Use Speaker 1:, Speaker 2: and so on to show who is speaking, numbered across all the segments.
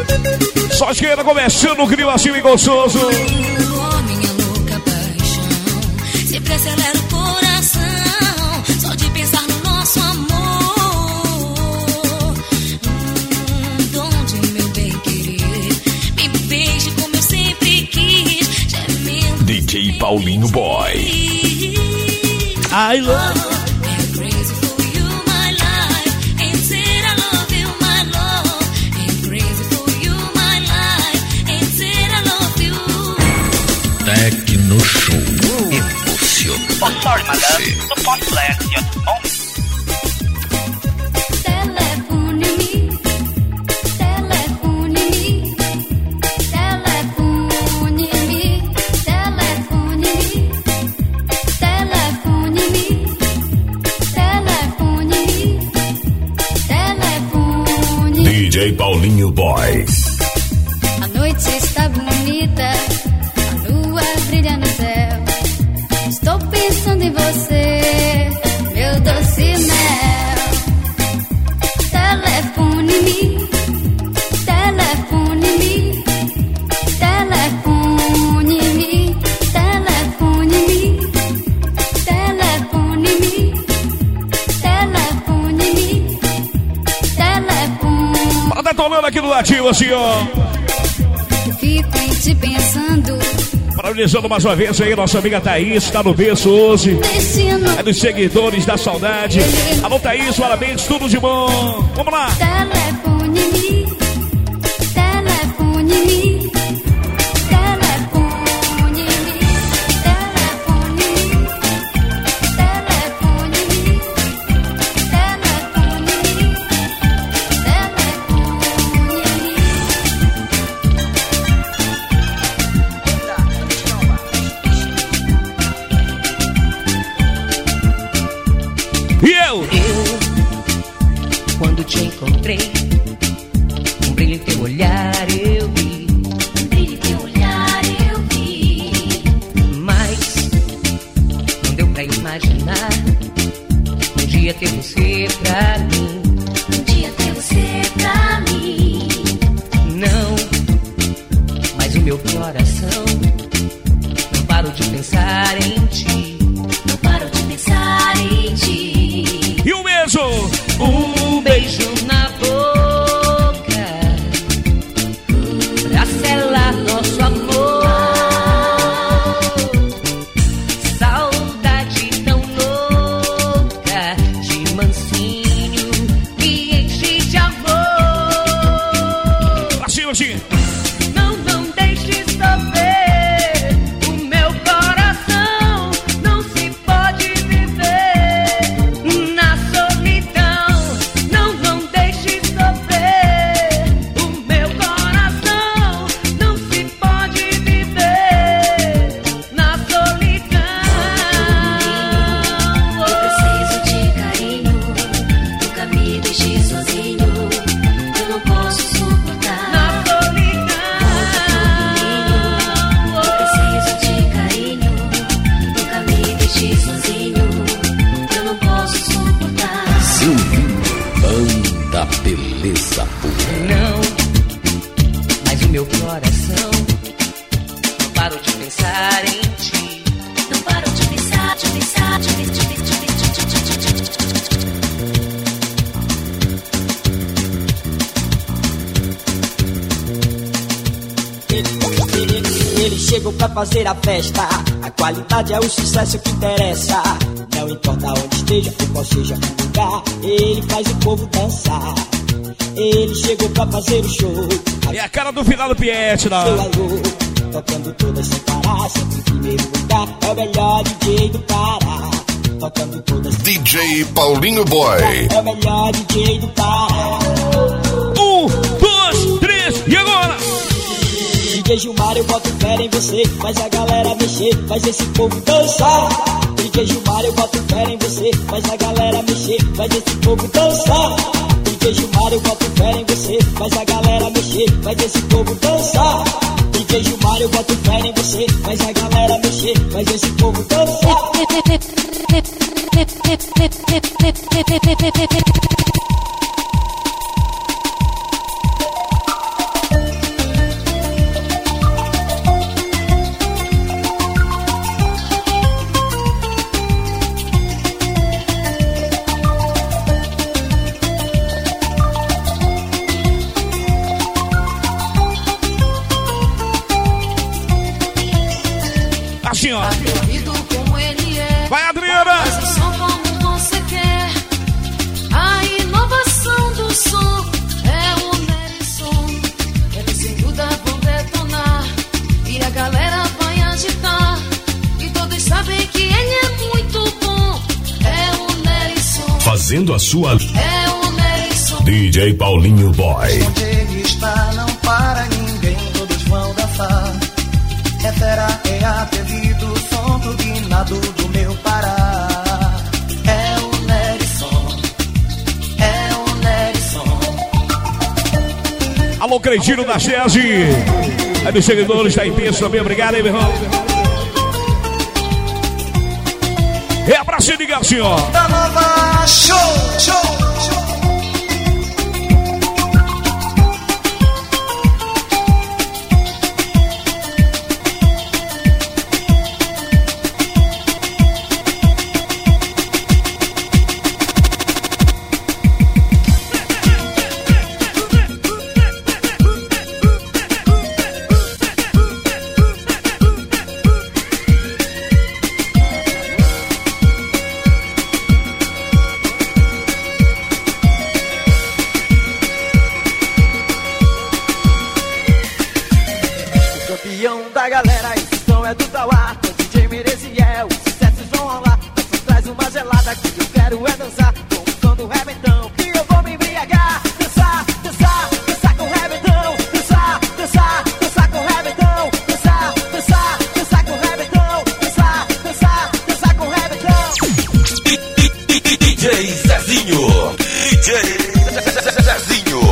Speaker 1: Só esquerda começando o clima assim e gostoso.
Speaker 2: O homem é louca paixão, sempre acelera o coração, só de pensar no nosso amor. Donde meu bem querer, me beije como eu sempre quis, gemendo.
Speaker 3: DJ Paulinho Boy.
Speaker 1: I love.
Speaker 3: Tecno Show emocionante.
Speaker 4: Oh, sorry, madame. The phone flag just on.
Speaker 2: Telefone-me, telefone-me, telefone-me, telefone-me, telefone-me, telefone-me, telefone-me.
Speaker 3: DJ Paulinho Boy.
Speaker 2: A noite está bonita, brilha no céu. Estou pensando em você, meu doce mel. Telefone-me, telefone-me, telefone-me, telefone-me, telefone-me, telefone-me, telefone.
Speaker 1: Tá detonando aqui do ladinho assim, ó.
Speaker 2: Fico em te pensando.
Speaker 1: Parabenizando mais uma vez aí, nossa amiga Thaís, tá no berço hoje. É dos seguidores da saudade. Alô, Thaís, parabéns, tudo de bom. Vamos lá.
Speaker 2: Telefone-me, telefone-me, telefone-me, telefone-me, telefone-me, telefone-me,
Speaker 5: Quando te encontrei, um brilho em teu olhar eu vi.
Speaker 2: Um brilho em teu olhar eu vi.
Speaker 5: Mas não deu pra imaginar um dia ter você pra mim.
Speaker 2: Um dia ter você pra mim.
Speaker 5: Não, mas o meu coração não parou de pensar em ti.
Speaker 2: Não parou de pensar em ti.
Speaker 1: E o mesmo.
Speaker 5: Um beijo na boca pra selar nosso amor. Saudade tão louca de mansinho me enche de amor.
Speaker 1: Assim, assim.
Speaker 5: Não deixe sofrer. O meu coração não se pode viver na solidão. Não deixe sofrer. O meu coração não se pode viver na solidão.
Speaker 2: Eu preciso de carinho, nunca me deixe sozinho. Eu não posso suportar.
Speaker 5: Na solidão.
Speaker 2: Eu preciso de carinho, nunca me deixe sozinho. Eu não posso suportar.
Speaker 3: Silvinho, banda beleza pura.
Speaker 5: Não, mas o meu coração não parou de pensar em ti.
Speaker 2: Não paro de pensar, de pensar, de pensar, de pensar.
Speaker 6: Eles chegam pra fazer a festa. A qualidade é o sucesso que interessa. Não importa onde esteja ou qual seja o lugar, ele faz o povo dançar. Ele chegou pra fazer o show.
Speaker 1: É a cara do final do Piet,
Speaker 6: Seu
Speaker 1: não.
Speaker 6: alô, tocando todas sem parar. Sempre em primeiro lugar, é o melhor DJ do Pará. Tocando todas sem
Speaker 3: DJ Paulinho Boy.
Speaker 6: parar, é o melhor DJ do Pará.
Speaker 1: 1, 2, 3, e agora?
Speaker 6: DJ Gilmar, eu boto fé em você. Faz a galera mexer, faz esse povo dançar. DJ Gilmar, eu boto fé em você. Faz a galera mexer, faz esse povo dançar. DJ Gilmar, eu boto fé em você. Faz a galera mexer, faz esse povo dançar. DJ Gilmar, eu boto fé em você. Faz a galera mexer, faz esse povo dançar.
Speaker 3: fazendo a sua...
Speaker 2: É o Nelson.
Speaker 3: DJ Paulinho Boy.
Speaker 7: Onde ele está não para ninguém, todos vão dançar. É fera, é apelido, som turbinado do meu Pará. É o Nelson, é o Nelson.
Speaker 1: Alô, Cretino da Chese. Aí dos seguidores da IP também, obrigado, hein, meu irmão. É pra se ligar, senhor.
Speaker 7: Da nova show, show, show. Da galera, esse som é do Tauá, com DJ Mereziel, os sucessos vão rolar. Só traz uma gelada que eu quero é dançar com o som do rebentão, que eu vou me embriagar. Dançar, dançar, dançar com o rebentão. Dançar, dançar, dançar com o rebentão. Dançar, dançar, dançar com o rebentão. Dançar, dançar, dançar com o rebentão.
Speaker 3: DJ Zezinho. DJ Zezinho.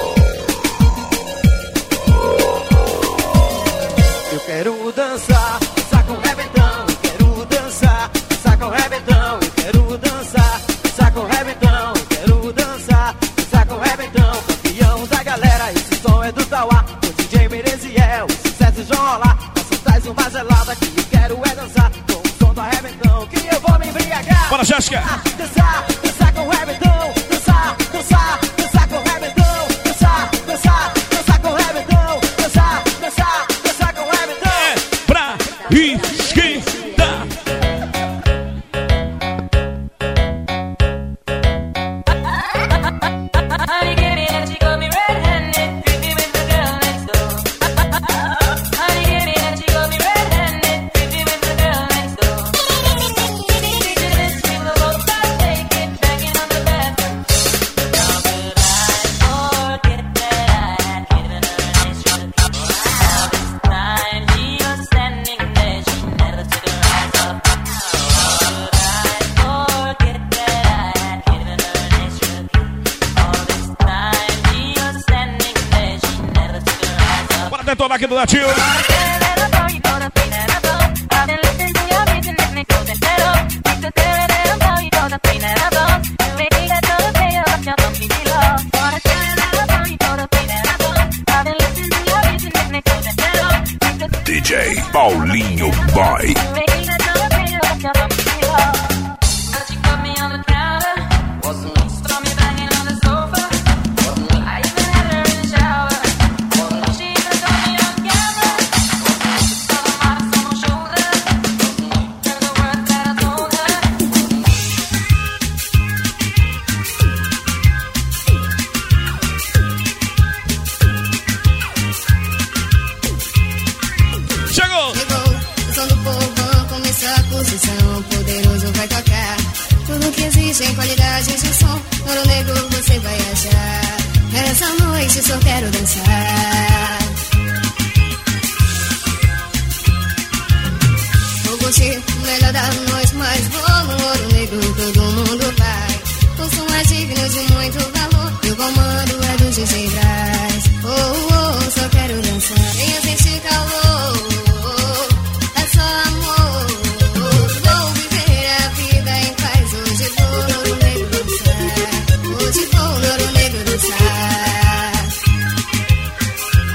Speaker 7: Quero dançar, dançar com o rebentão. Eu quero dançar, dançar com o rebentão. Eu quero dançar, dançar com o rebentão. Eu quero dançar, dançar com o rebentão. Campeão da galera, esse som é do Tauá, com DJ Mereziel, os sucessos vão rolar. Só traz uma gelada que eu quero é dançar com o som do rebentão, que eu vou me embriagar.
Speaker 1: Bora, Jéssica.
Speaker 7: Dançar, dançar com o rebentão. Dançar, dançar, dançar com o rebentão. Dançar, dançar, dançar com o rebentão. Dançar, dançar, dançar com o rebentão.
Speaker 1: Pra esquentar.
Speaker 2: Honey, give me that, you got me red-handed, creepy with the girl next door. Honey, give me that, you got me red-handed, creepy with the girl next door. Picture this, we will both start naked, banging on the bathroom. How could I forget that I had given her an extra kiss? All this time she was standing there, she never took her eyes off me. How could I forget that I had given her an extra kiss? All this time she was standing there, she never took her eyes off me.
Speaker 1: Bora detonar aqui do Latinho.
Speaker 3: DJ Paulinho Boy.
Speaker 1: Chegou.
Speaker 8: O som do povão começou a posição, poderoso vai tocar. Tudo que existe em qualidade de som, ouro negro você vai achar. Nessa noite só quero dançar. Vou curtir o melhor da noite, mas vou no ouro negro, todo mundo vai. O som é digno de muito valor, e o comando é do DJ Braz. Oh, oh, só quero dançar, venha sentir calor. É só amor, vou viver a vida em paz. Hoje vou no ouro negro dançar. Hoje vou no ouro negro dançar.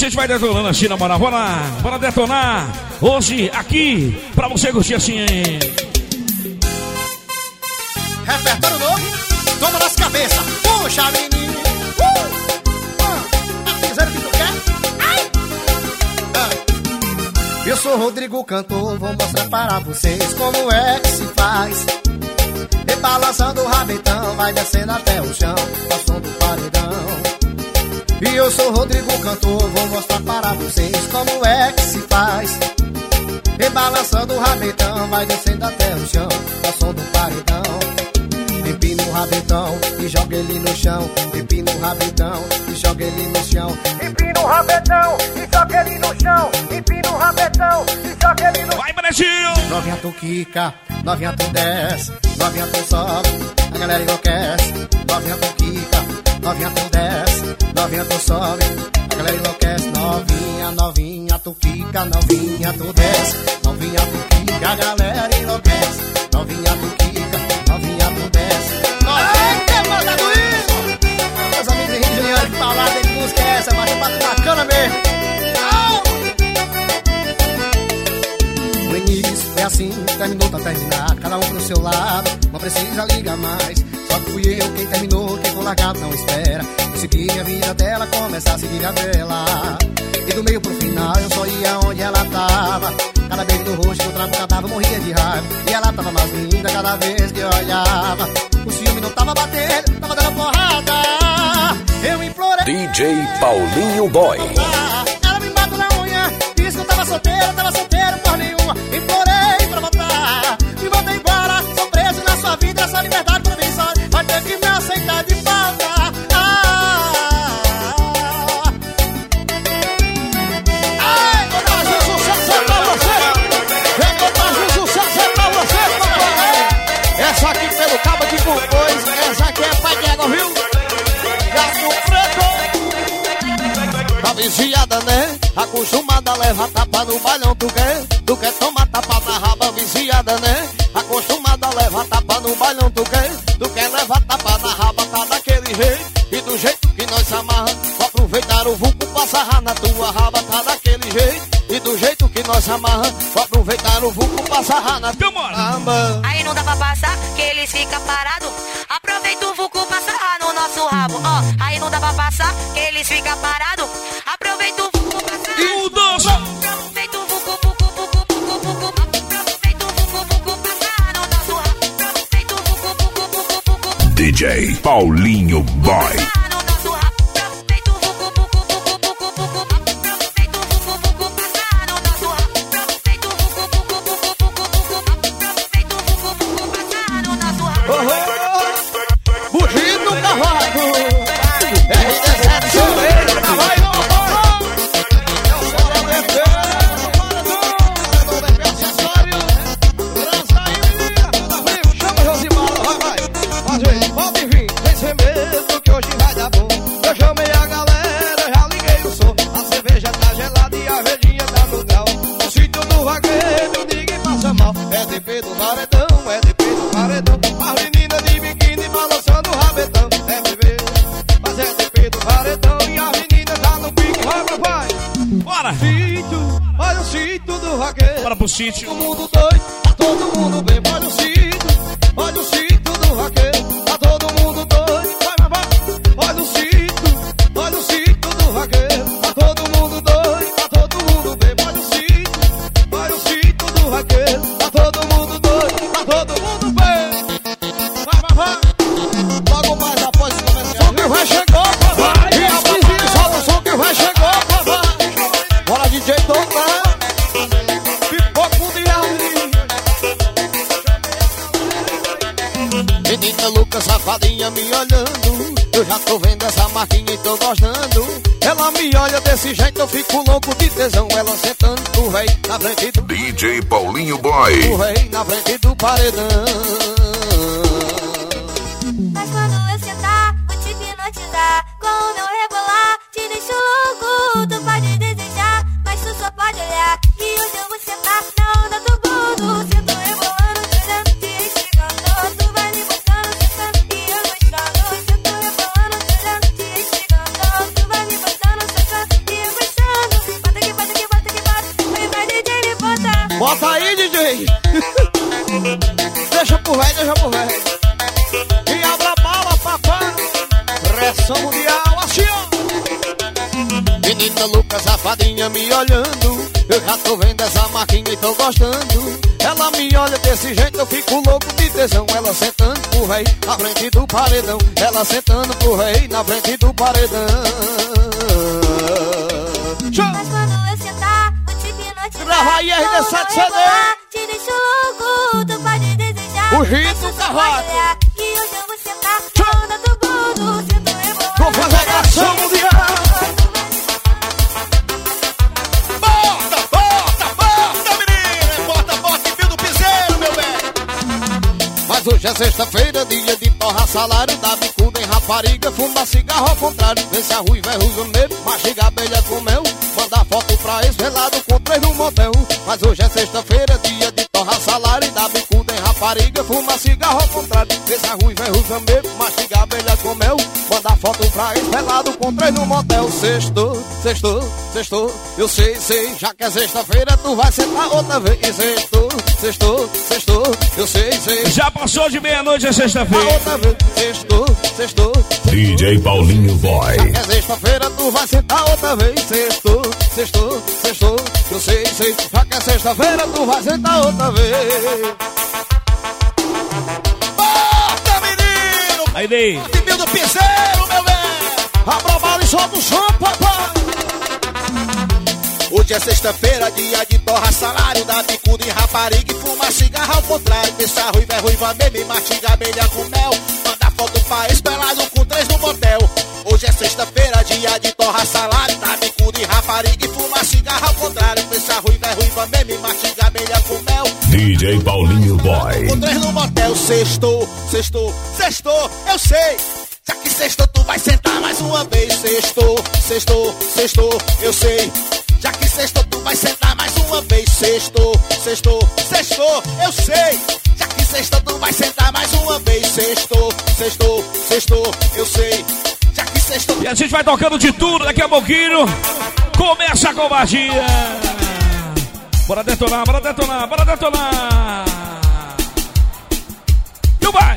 Speaker 1: gente vai detonando assim, na moral. Bora lá, bora detonar. Hoje, aqui, pra você curtir assim.
Speaker 7: Repertório novo, toma nas cabeças. Puxa, menino. Tá fizeram o que tu quer? Ai! Eu sou Rodrigo Cantor, vou mostrar para vocês como é que se faz. Rebalançando o rabetão, vai descendo até o chão, ao som do paredão. E eu sou Rodrigo Cantor, vou mostrar para vocês como é que se faz. Rebalançando o rabetão, vai descendo até o chão, ao som do paredão. Empina o rabetão e joga ele no chão. Empina o rabetão e joga ele no chão. Empina o rabetão e joga ele no chão. Empina o rabetão e joga ele no chão.
Speaker 1: Vai, Brasil!
Speaker 7: Novinha tu quica, novinha tu desce, novinha tu sobe, a galera enlouquece. Novinha tu quica, novinha tu desce, novinha tu sobe, a galera enlouquece. Novinha, novinha tu quica, novinha tu desce, novinha tu quica, a galera enlouquece. Novinha tu quica, novinha tu desce. Eita, manda do isso! Meus amigos de Rio de Janeiro que falaram de música é essa, mas é bacana mesmo. O início é assim, terminou pra terminar, cada um pro seu lado, não precisa ligar mais. Só que fui eu quem terminou, quem for largado não espera. Eu segui a vida dela, começar a seguir a dela. E do meio pro final eu só ia onde ela tava. Cada beijo no rosto que eu trago cadáver, morria de raiva. E ela tava mais linda cada vez que eu olhava. O ciúme não tava batendo, tava dando porrada. Eu implorei
Speaker 3: DJ Paulinho Boy.
Speaker 7: Ela me matou na unha, disse que eu tava solteiro por nenhuma. Implorei pra voltar, me mandei embora. Sou preso na sua vida, essa liberdade provisória vai ter que me aceitar de volta. Ai, Brasil, sucesso é pra você. Vem com Brasil, sucesso é pra você, papai. Essa aqui pelo cabo que compôs, essa aqui é pai de égua, viu? Gato preto. Tá viciada, né? Acostumada a levar tapa no bailão, tu quer tomar tapa na raba, viciada, né? Acostumada a levar tapa no bailão, tu quer levar tapa na raba, tá daquele jeito. E do jeito que nós amarra, vou aproveitar o vulco pra sarrar na tua raba, tá daquele jeito. E do jeito que nós amarra, vou aproveitar o vulco pra sarrar na tua raba.
Speaker 9: Aí não dá pra passar, que eles ficam parados. Aproveita o vulco pra sarrar no nosso rabo, ó. Aí não dá pra passar, que eles ficam parados. Aproveita o vulco pra sarrar.
Speaker 1: E o doce!
Speaker 9: Aproveita o vulco, vulco, vulco, vulco, vulco. Aproveita o vulco, vulco pra sarrar no nosso rabo. Aproveita o vulco, vulco, vulco, vulco.
Speaker 3: DJ Paulinho Boy.
Speaker 7: Bugido cavalo, RD7 Silveira, vai no bolo. Eu sou da DP, acessório, trança aí, menina, chama Josimara, vai. Pode vir, sem ser medo que hoje vai dar bom. Eu chamei a galera, já liguei o som. A cerveja tá gelada e a verdinha tá no grau. No sítio do vaqueiro, ninguém passa mal. É DP do paredão, é DP do paredão. As meninas de biquíni balançando o rabetão. É bebê, mas é DP do paredão. E a menina tá no pique, vai, vai.
Speaker 1: Bora!
Speaker 7: Sítio, olha o sítio do vaqueiro.
Speaker 1: Bora pro sítio.
Speaker 7: Todo mundo doido, tá todo mundo bem. Olha o sítio do vaqueiro. Tá todo mundo doido, vai, vai, vai. Olha o sítio do vaqueiro. Tá todo mundo doido, tá todo mundo bem. Olha o sítio do vaqueiro. Tá todo mundo doido, tá todo mundo bem. Vai, vai, vai. Logo mais após o comercial. Som que vai chegou, papai. E a vizinha solta o som que vai chegou, papai. Bora, DJ Douglas. Pipoco de menina louca, safadinha me olhando. Eu já tô vendo essa marquinha e tô gostando. Ela me olha desse jeito, eu fico louco de tesão. Ela sentando o rei na frente do
Speaker 3: DJ Paulinho Boy.
Speaker 7: o rei na frente do paredão.
Speaker 8: Mas quando eu sentar, vou te hipnotizar. Com o meu rebolar, te deixo louco. Tu pode desejar, mas tu só pode olhar. E hoje eu vou sentar na onda do mundo. Sinto rebolando, tirando, te instigando. Tu vai me botando, sentando e eu gostando. Sinto rebolando, tirando, te instigando. Tu vai me botando, sentando e eu gostando.
Speaker 7: novinha me olhando. Eu já tô vendo essa marquinha e tô gostando. Ela me olha desse jeito, eu fico louco de tesão. Ela sentando pro rei na frente do paredão. Ela sentando pro rei na frente do paredão.
Speaker 8: Mas quando eu sentar, vou te hipnotizar.
Speaker 7: Grava aí, RD7 CD.
Speaker 8: Te deixo louco, tu pode desejar.
Speaker 7: O Rito Carvalho.
Speaker 8: Que hoje eu vou sentar na onda do mundo, sinto rebolar.
Speaker 7: Vou fazer ação mundial. Mas hoje é sexta-feira, dia de torrar salário. Dá bicuda em rapariga, fuma cigarro ao contrário. Vê se a ruiva é ruiva mesmo, mastiga abelha com mel. Manda foto pra ex-velado com 3 no motel. Mas hoje é sexta-feira, dia de torrar salário. Dá bicuda em rapariga, fuma cigarro ao contrário. Vê se a ruiva é ruiva mesmo, mastiga abelha com mel. Manda foto pra ex-velado com 3 no motel. Sextou, sextou, sextou, eu sei, sei. Já que é sexta-feira, tu vai sentar outra vez. Sextou, sextou, sextou, eu sei, sei.
Speaker 1: Já passou de meia-noite, é sexta-feira.
Speaker 7: Outra vez, sextou, sextou.
Speaker 3: DJ Paulinho Boy.
Speaker 7: Já que é sexta-feira, tu vai sentar outra vez. Sextou, sextou, sextou, eu sei, sei. Já que é sexta-feira, tu vai sentar outra vez. Bota, menino!
Speaker 1: Aí, Ney.
Speaker 7: Time do piseiro, meu velho! Abra a bala e solta o som, papai! Hoje é sexta-feira, dia de torrar salário. Dá bicuda em rapariga e fuma cigarro ao contrário. Deixa a ruiva é ruiva mesmo e mastiga abelha com mel. Manda foto pra ex-pelado com 3 no motel. Hoje é sexta-feira, dia de torrar salário. Dá bicuda em rapariga e fuma cigarro ao contrário. Deixa a ruiva é ruiva mesmo e mastiga abelha com mel.
Speaker 3: DJ Paulinho Boy.
Speaker 7: Com 3 no motel, sextou, sextou, sextou, eu sei. Já que sextou, tu vai sentar mais uma vez. Sextou, sextou, sextou, eu sei. Já que sextou, tu vai sentar mais uma vez. Sextou, sextou, sextou, eu sei. Já que sextou, tu vai sentar mais uma vez. Sextou, sextou, sextou, eu sei. Já que sextou.
Speaker 1: E a gente vai tocando de tudo daqui a pouquinho. Começa a covardia. Bora detonar, bora detonar, bora detonar. E vai!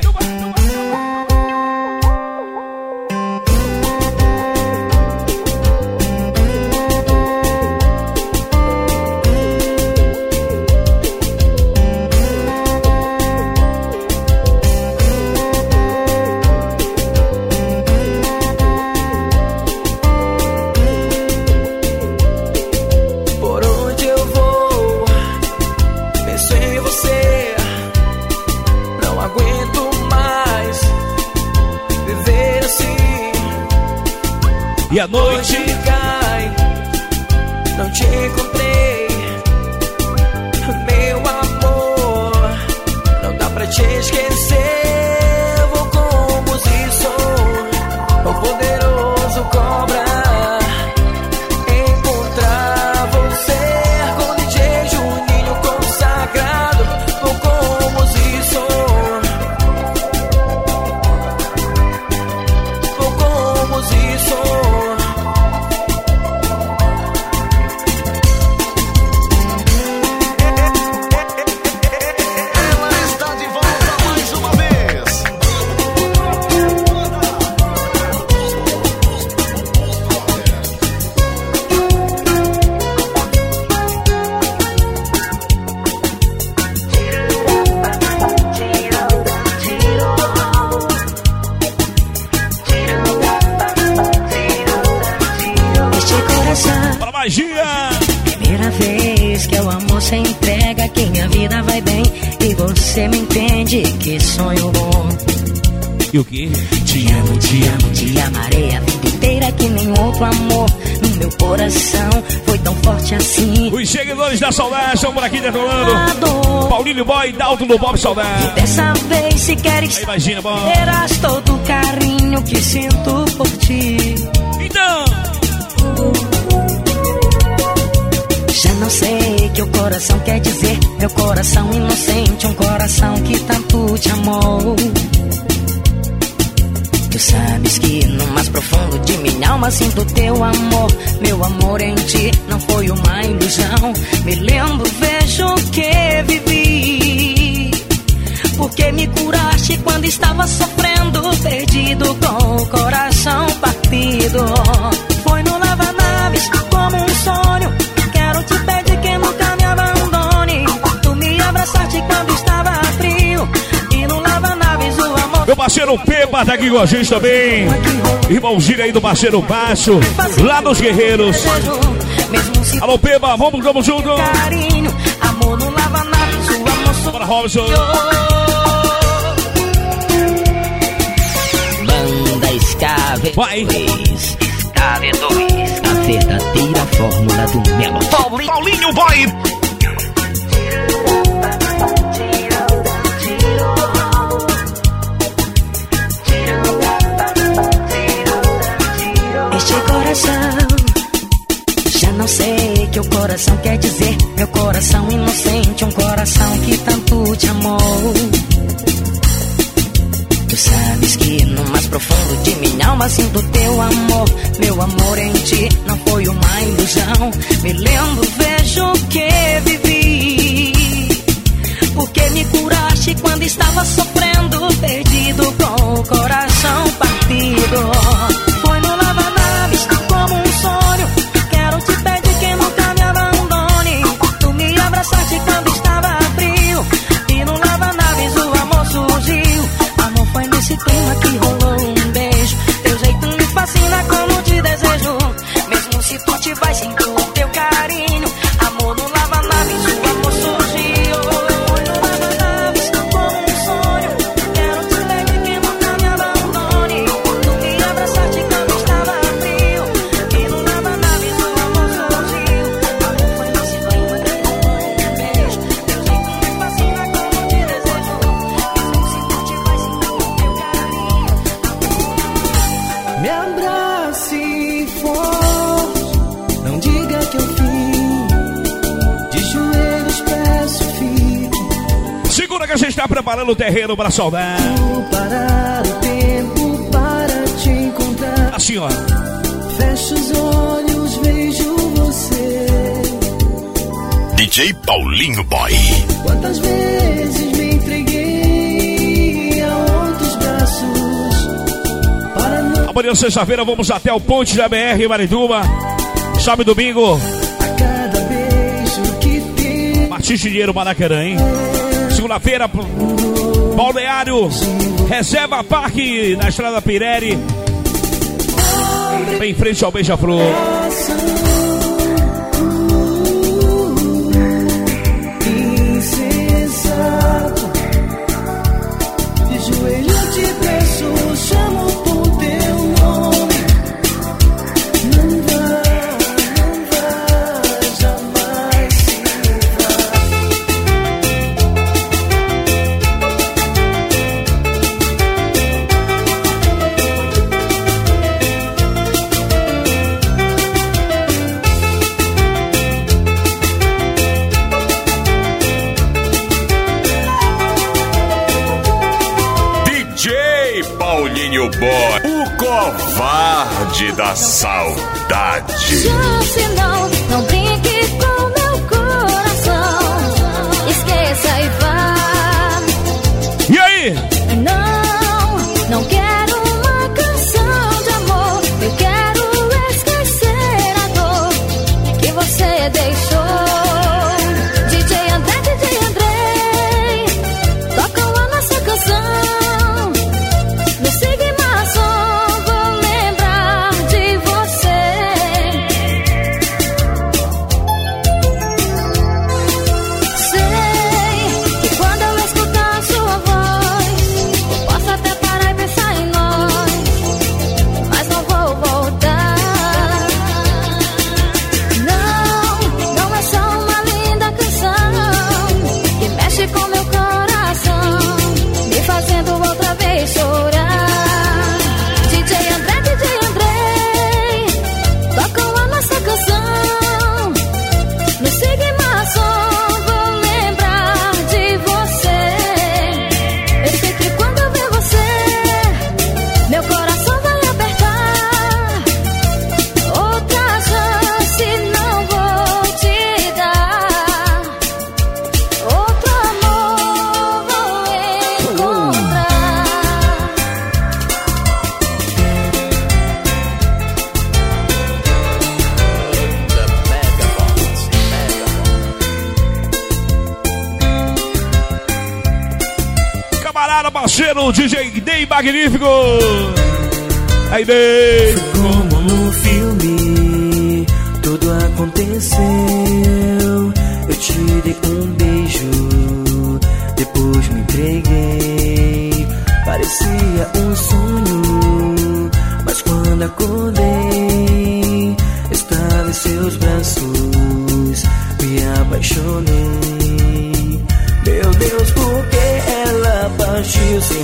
Speaker 1: E a noite
Speaker 10: cai, não te encontrei, meu amor, não dá pra te esquecer. Vou como se sou, o poderoso cobra, encontrar você com DJ Juninho consagrado. Vou como se sou, vou como se sou.
Speaker 11: Primeira vez que o amor se entrega, que minha vida vai bem e você me entende, que sonho bom.
Speaker 1: E o que?
Speaker 11: Te amo, te amarei a vida inteira, que nem outro amor no meu coração foi tão forte assim.
Speaker 1: Os seguidores da saudade estão por aqui detonando. Paulinho Boy, Dalton do Bob Saudade.
Speaker 11: E dessa vez se queres,
Speaker 1: imagina, bom,
Speaker 11: terás todo o carinho que sinto por ti.
Speaker 1: Então
Speaker 11: já não sei o que o coração quer dizer. Meu coração inocente, um coração que tanto te amou. Tu sabes que no mais profundo de minha alma sinto teu amor. Meu amor em ti não foi uma ilusão. Me lembro, vejo o que vivi. Porque me curaste quando estava sofrendo, perdido com o coração partido. Foi no lava-naves como um sonho,
Speaker 1: Meu parceiro Pepa tá aqui com a gente também. Irmãozinho aí do parceiro Baixo, lá nos Guerreiros. Alô, Pepa, vamos junto.
Speaker 11: Carinho, amor não lava nada, sua moça.
Speaker 1: Bora, Robson.
Speaker 11: Banda Escave.
Speaker 1: Vai.
Speaker 11: Escave 2. A verdadeira fórmula do Melo.
Speaker 1: Paulinho Boy.
Speaker 11: Este coração, já não sei que o coração quer dizer. Meu coração inocente, um coração que tanto te amou. Tu sabes que no mais profundo de minha alma sinto teu amor. Meu amor em ti não foi uma ilusão. Me lembro, vejo que vivi. Porque me curaste quando estava sofrendo, perdido com o coração partido. Foi no lava-naves como um sonho. Quero te pedir que nunca me abandone. Tu me abraçaste quando estava frio. E no lava-naves o amor surgiu. Amor foi nesse clima que rolou um beijo. Teu jeito me fascina como te desejo. Mesmo se tu te vais, sinto o teu carinho. Amor no lava-naves, o amor surgiu. Foi no lava-naves como um sonho. Quero te pedir que nunca me abandone. Tu me abraçaste quando estava frio. E no lava-naves o amor surgiu. Amor foi nesse clima que rolou um beijo. Teu jeito me fascina como te desejo. Mesmo se tu te vais, sinto o teu carinho.
Speaker 10: Me abrace forte, não diga que eu fim. De joelhos peço, fique.
Speaker 1: Segura que a gente está preparando o terreno para saudar.
Speaker 10: Vou parar o tempo para te encontrar.
Speaker 1: Assim, ó.
Speaker 10: Fecho os olhos, vejo você.
Speaker 3: DJ Paulinho Boy.
Speaker 10: Quantas vezes me entreguei a outros braços para não
Speaker 1: Amanhã, sexta-feira, vamos até o Ponte da BR, Marituba. Sábado e domingo,
Speaker 10: a cada beijo que tem.
Speaker 1: Martins de Dinheiro, Maracanã, hein? Segunda-feira, Balneário, Reserva Parque, na Estrada Pirelli. Bem em frente ao Beija-Flor.
Speaker 10: Insensato, de joelho te peço, chamo por teu nome. Não vai jamais se
Speaker 3: Paulinho Boy, o covarde da saudade.
Speaker 8: Já se não brinque com meu coração. Esqueça e vá.
Speaker 1: E aí?
Speaker 8: Não quero uma canção de amor. Eu quero esquecer a dor que você deixou. DJ André, tocam a nossa canção. No Sigma Som vou lembrar de você. Sei que quando eu escutar sua voz,
Speaker 1: parada, parceiro, DJ Ney Magnífico. Aí, Ney.
Speaker 10: Como no filme, tudo aconteceu. Eu te dei um beijo, depois me entreguei. Parecia um sonho, mas quando acordei, estava em seus braços, me apaixonei. Meu Deus, por que ela partiu sem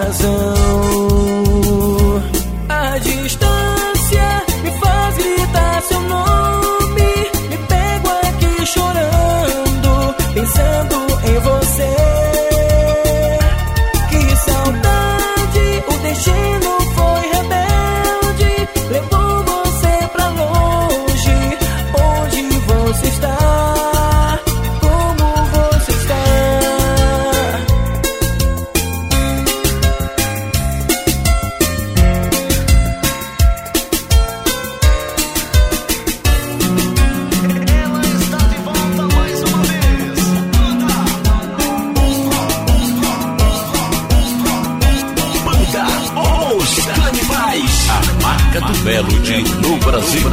Speaker 10: razão? A distância me faz gritar seu nome. Me pego aqui chorando, pensando em você. Que saudade, o destino foi rebelde, levou você pra longe. Onde você está? Como você está?
Speaker 3: Do Melody no Brasil.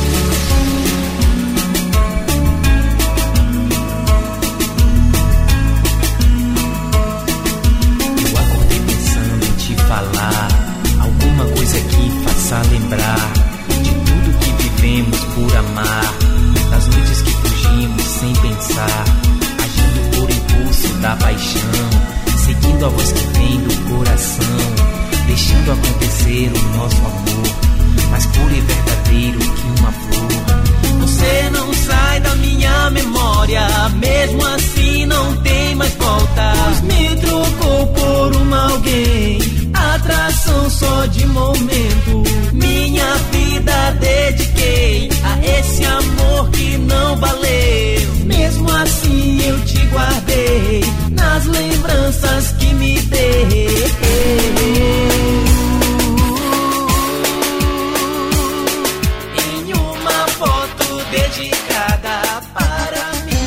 Speaker 5: Eu acordei pensando em te falar alguma coisa que faça lembrar de tudo que vivemos por amar, das noites que fugimos sem pensar, agindo por impulso da paixão, seguindo a voz que vem do coração, deixando acontecer o nosso amor, mais puro e verdadeiro que uma flor. Você não sai da minha memória, mesmo assim não tem mais volta. Pois me trocou por alguém, atração só de momento. Minha vida dediquei a esse amor que não valeu. Mesmo assim eu te guardei nas lembranças que me dei. Dedicada para mim.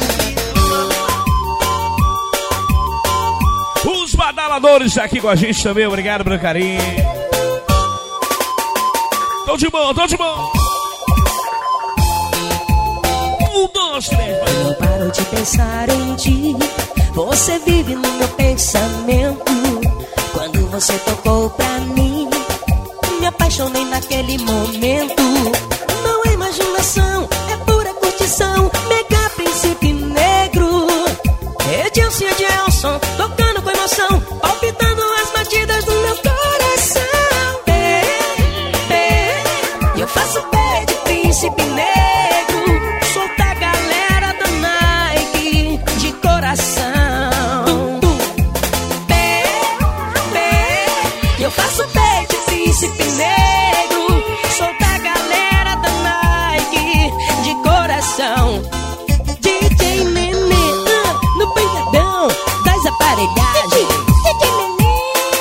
Speaker 1: Os badaladores aqui com a gente também, obrigado pelo carinho. Tô de bom, tô de bom. 1, 2, 3.
Speaker 11: Eu não paro de pensar em ti, você vive no meu pensamento. Quando você tocou pra mim, me apaixonei naquele momento. Não é imaginação, é pura curtição. Mega Príncipe Negro, Edilson e Edilson, tocando com emoção, palpitando as batidas do meu coração. Eu faço pé de Príncipe Negro, solta a galera da Nike de coração. Eu faço pé de Príncipe Negro, solta a galera da Nike de coração. DJ Nenê, no pancadão das aparelhagens. DJ Nenê.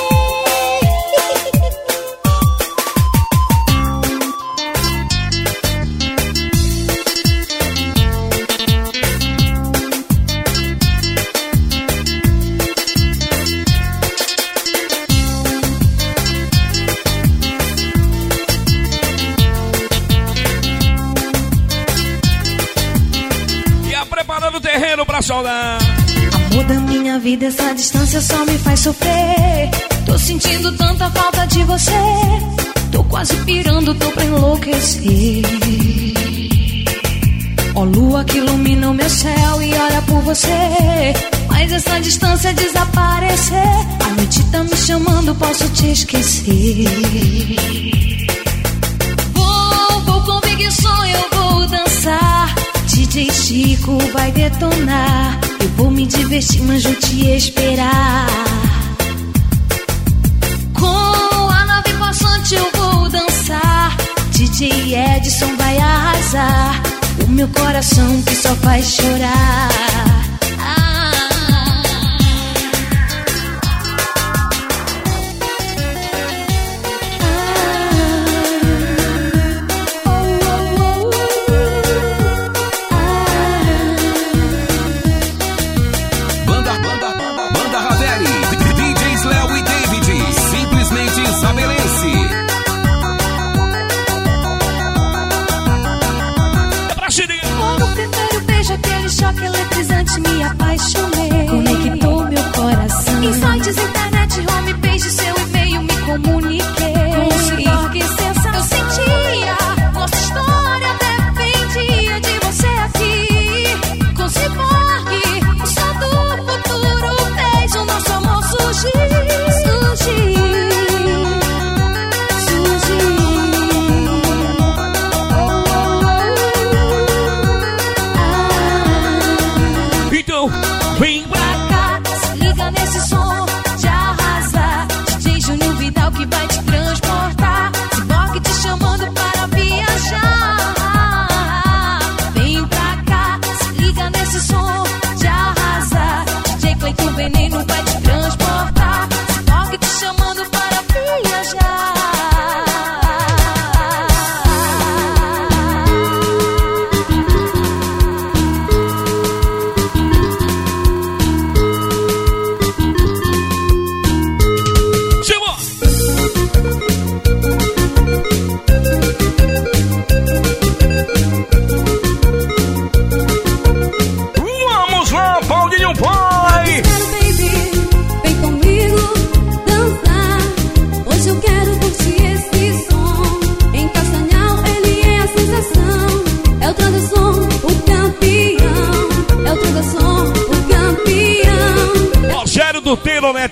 Speaker 1: Saudar.
Speaker 11: Amor da minha vida, essa distância só me faz sofrer. Tô sentindo tanta falta de você, tô quase pirando, tô pra enlouquecer. Ó lua que ilumina o meu céu e olha por você, mas essa distância é desaparecer. A noite tá me chamando, posso te esquecer. Vou com Big Som, eu vou dançar. DJ Chico vai detonar. Eu vou me divertir, mas vou te esperar. Com a nave passante eu vou dançar. DJ Edson vai arrasar. O meu coração que só faz chorar.
Speaker 12: Banda Ravelli, DJ Slam.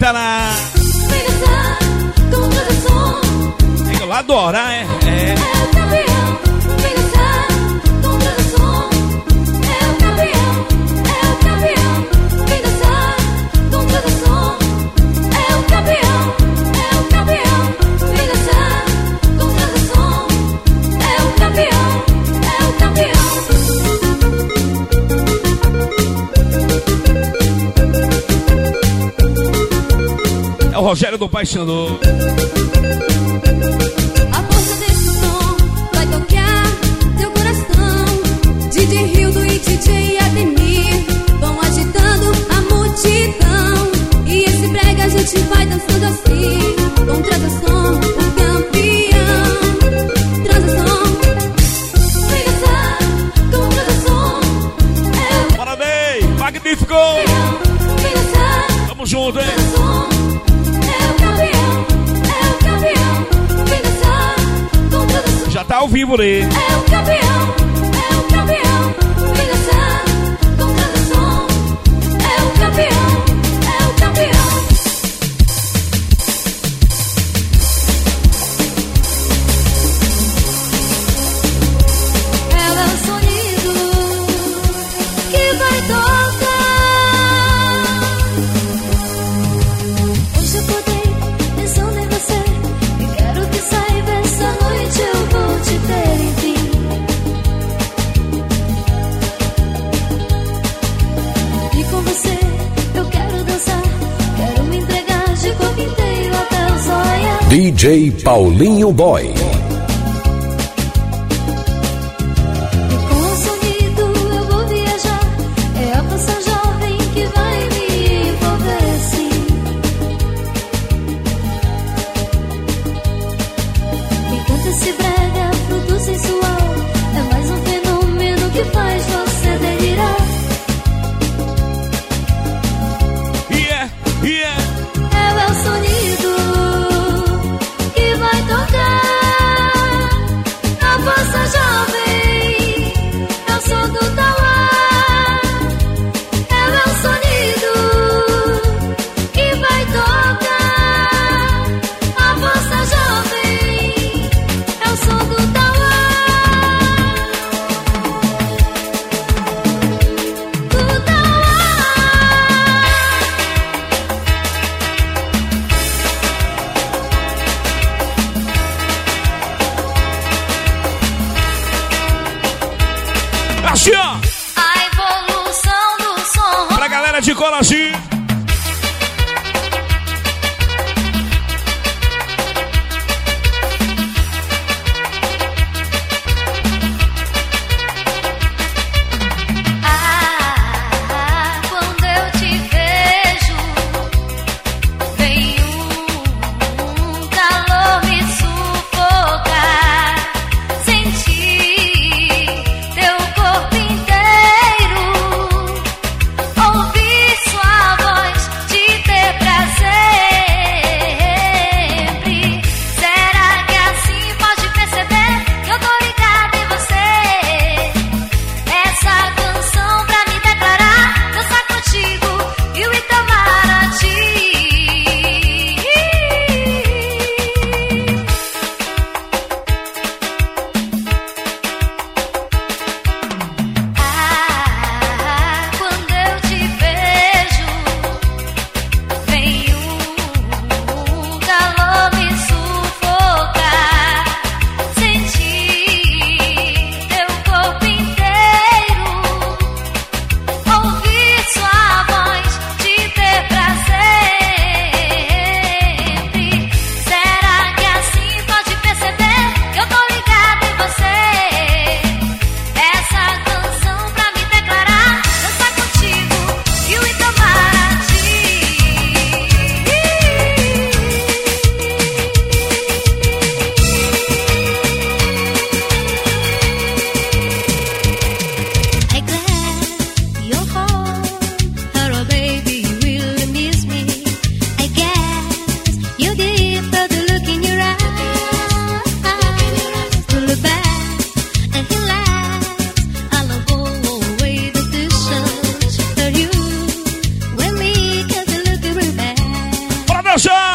Speaker 1: Ceará.
Speaker 8: Vem dançar com tradição.
Speaker 1: Tem lá do Orá, é?
Speaker 8: É o campeão. Vem dançar com tradição. É o campeão. É o campeão. Vem dançar com tradição. É o campeão. É o campeão. Vem dançar com tradição. É o campeão. É o campeão.
Speaker 1: É o Rogério do Paixão.
Speaker 8: A força desse som vai tocar teu coração. DJ Hildo e DJ Ademir vão agitando a multidão. E esse brega a gente vai dançando assim. Com transação, o campeão. Transação. Vem dançar com transação. É o
Speaker 1: Parabéns, magnífico.
Speaker 8: campeão. Vem dançar.
Speaker 1: Tamo junto, hein? Já tá ao vivo, né?
Speaker 8: É o campeão, é o campeão. Vem dançar com tradição. É o campeão, é o campeão. Ela é o sonido que vai tocar. Hoje eu acordei pensando em você e quero que saiba essa noite eu vou te ter, enfim. E com você eu quero dançar, quero me entregar de corpo inteiro até o sonhar.
Speaker 12: DJ Paulinho Boy.
Speaker 8: E com o sonido eu vou viajar, é a força jovem que vai me envolver, sim. Enquanto esse brega, fruto sensual, é mais um fenômeno que faz você delirar. Ela é o sonido que vai tocar. A força jovem é o som do tauá. Ela é o sonido que vai tocar. A força jovem é o som do tauá. Do tauá.
Speaker 1: Assim, ó.
Speaker 8: A evolução do som.
Speaker 1: Pra galera de Coraci.
Speaker 8: Quando eu te vejo, vem um calor me sufocar. Sentir teu corpo inteiro, ouvir sua voz.
Speaker 1: já!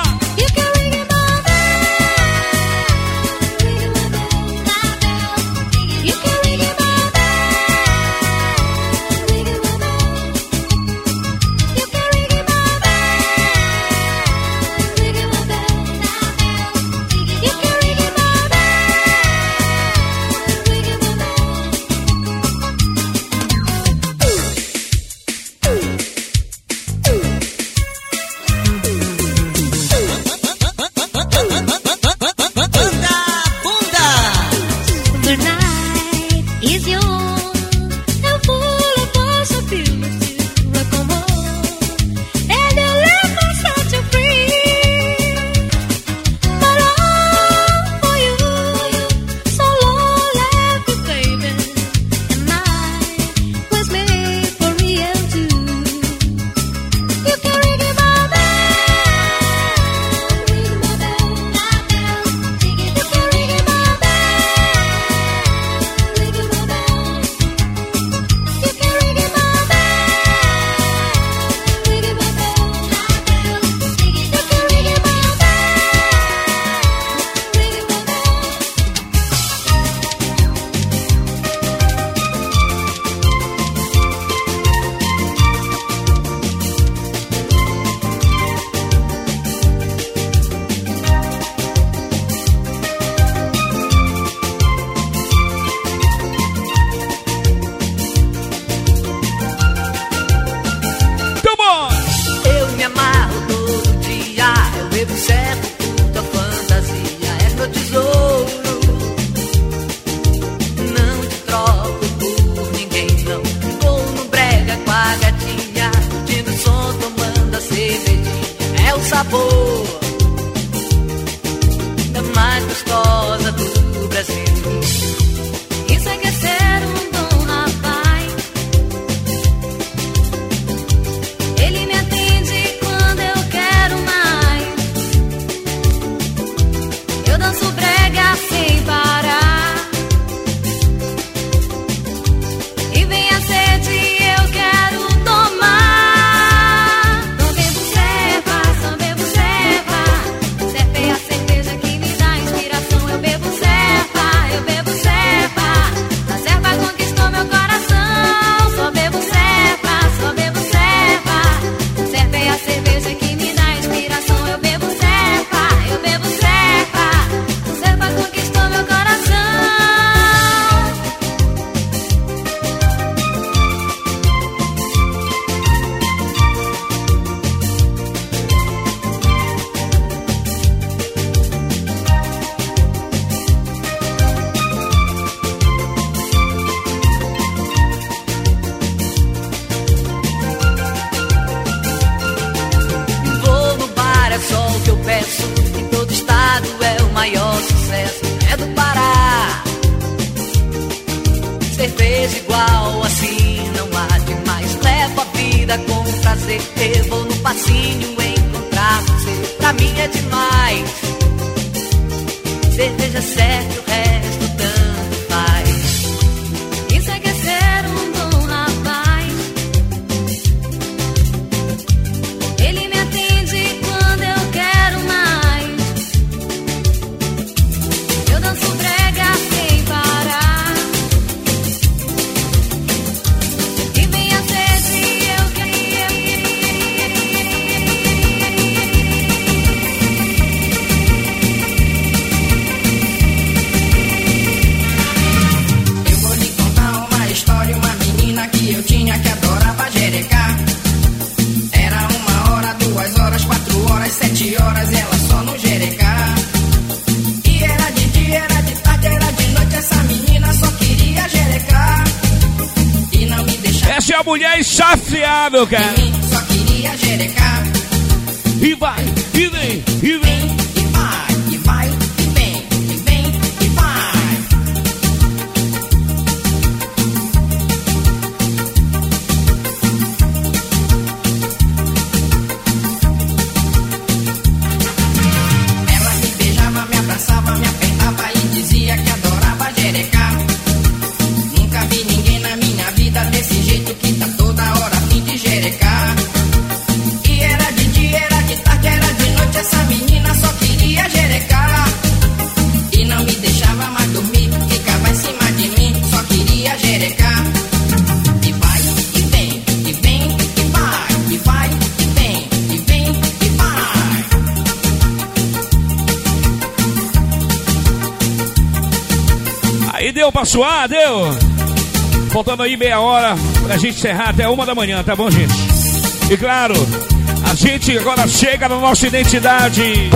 Speaker 10: Cerveja igual assim não há demais. Levo a vida com prazer. Eu vou no passinho encontrar você. Pra mim é demais. Cerveja serve, o resto tanto faz.
Speaker 8: Isso é que é ser um bom rapaz. Ele me atende quando eu quero mais. Eu danço brega sem parar. E vem a sede, eu queria.
Speaker 13: Eu vou lhe contar uma história, uma menina que eu tinha que adorava jerecar. Era 1 hora, 2 horas, 4 horas, 7 horas, ela só no jerecar. E era de dia, era de tarde, era de noite, essa menina só queria jerecar. E não me deixava.
Speaker 1: Essa é a mulher insaciável, cara.
Speaker 13: Só queria jerecar.
Speaker 1: E vai, e vem, e vem.
Speaker 13: E vai, e vai, e vem, e vem, e vai. Ela me beijava, me abraçava, me apertava e dizia que adorava jerecar. Nunca vi ninguém na minha vida desse jeito que tá toda hora a fim de jerecar. E era de dia, era de tarde, era de noite,
Speaker 1: deu pra suar? Deu? Faltando aí meia hora pra gente encerrar até 1 da manhã, tá bom, gente? E claro, a gente agora chega na nossa identidade.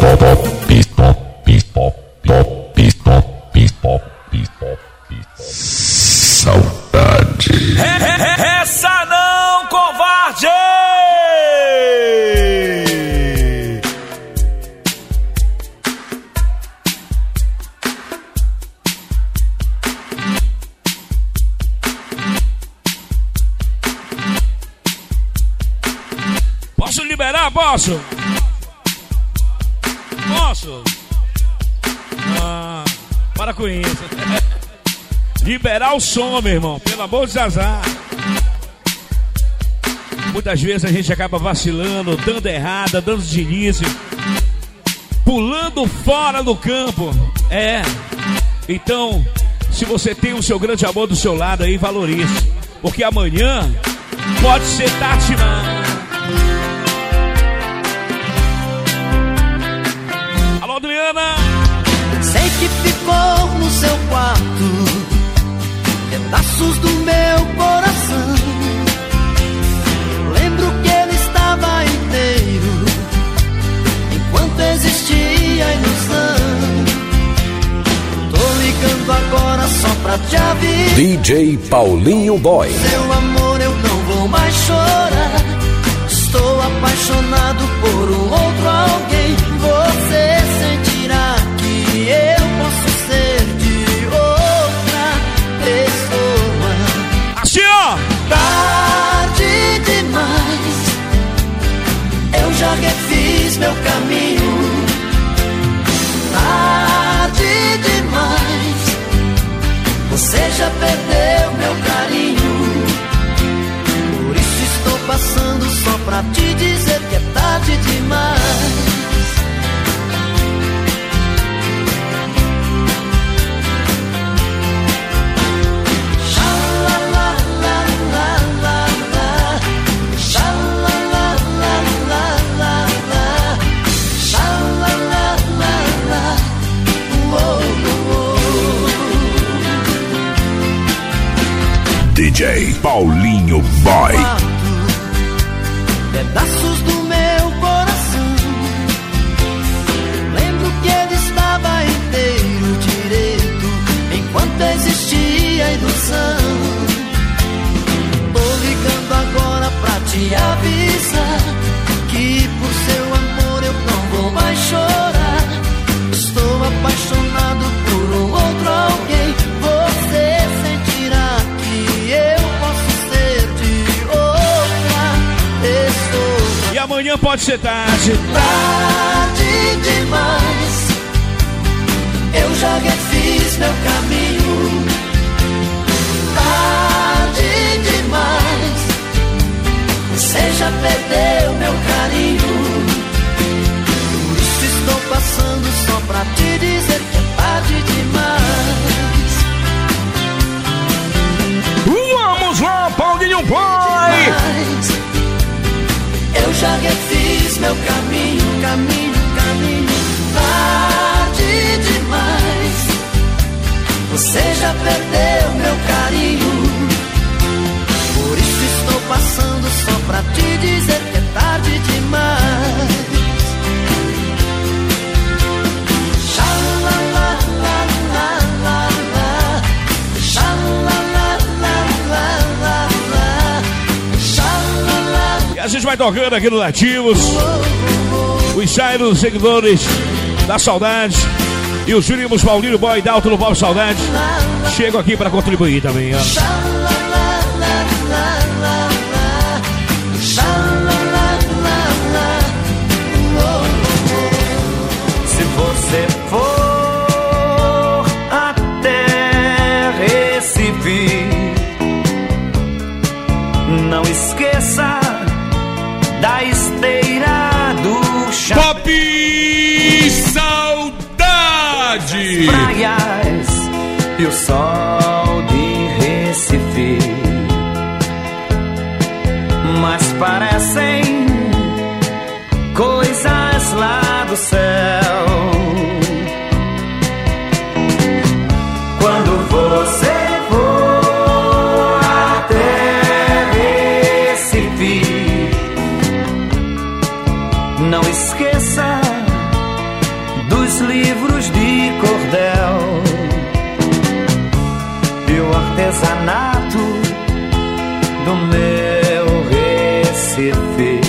Speaker 12: Saudade.
Speaker 1: Essa não, covarde! Posso liberar? Posso? Posso? Ah, para com isso. Liberar o som, meu irmão. Pelo amor de Zazá. Muitas vezes a gente acaba vacilando, dando errada, dando deslize, pulando fora do campo. É. Então, se você tem o seu grande amor do seu lado aí, valorize. Porque amanhã pode ser tarde demais. Alô, Adriana.
Speaker 10: Sei que ficou no seu quarto pedaços do meu coração. Lembro que ele estava inteiro enquanto existia ilusão. Tô ligando agora só pra te avisar.
Speaker 12: DJ Paulinho Boy.
Speaker 10: Seu amor eu não vou mais chorar. Estou apaixonado por um outro alguém. Você sentirá que eu posso ser de outra pessoa.
Speaker 1: Assim, ó!
Speaker 10: Tarde demais, eu já refiz meu caminho. Tarde demais, você já perdeu meu carinho. Por isso estou passando só pra te dizer que é tarde demais.
Speaker 12: DJ Paulinho Boy.
Speaker 10: Pedaços do meu coração. Lembro que ele estava inteiro direito enquanto existia ilusão. Tô ligando agora pra te avisar que por seu amor eu não vou mais chorar. Estou apaixonado por um outro alguém. Você sentirá que eu posso ser de outra pessoa.
Speaker 1: E amanhã pode ser tarde.
Speaker 10: Tarde demais, eu já refiz meu caminho. Tarde demais, você já perdeu meu carinho. Por isso estou passando só pra te dizer que é tarde demais.
Speaker 1: Vamos lá, Paulinho Boy!
Speaker 10: Eu já refiz meu caminho, caminho. Tarde demais, você já perdeu meu carinho. Por isso estou passando só pra te dizer que é tarde demais.
Speaker 1: E a gente vai tocando aqui no Nativos. Os Chairos, seguidores da Saudade. E os primos Paulinho Boy da Alto no Pop Saudade chegam aqui para contribuir também, ó.
Speaker 10: Se você for até Recife, não esqueça da esteira do chá.
Speaker 1: Pop Saudade!
Speaker 10: Praias e o sol de Recife, mas parecem coisas lá do céu. Quando esqueça dos livros de cordel e o artesanato do meu Recife.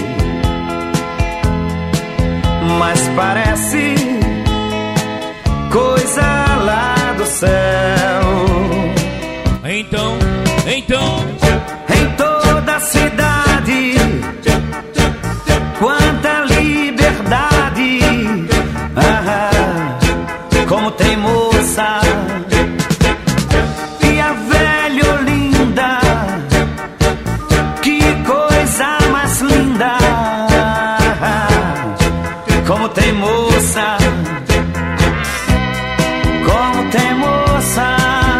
Speaker 10: Mas parece coisa lá do céu.
Speaker 1: Então
Speaker 10: em toda a cidade, quanta liberdade, como tem moça e a velha Olinda, que coisa mais linda, como tem moça, como tem moça.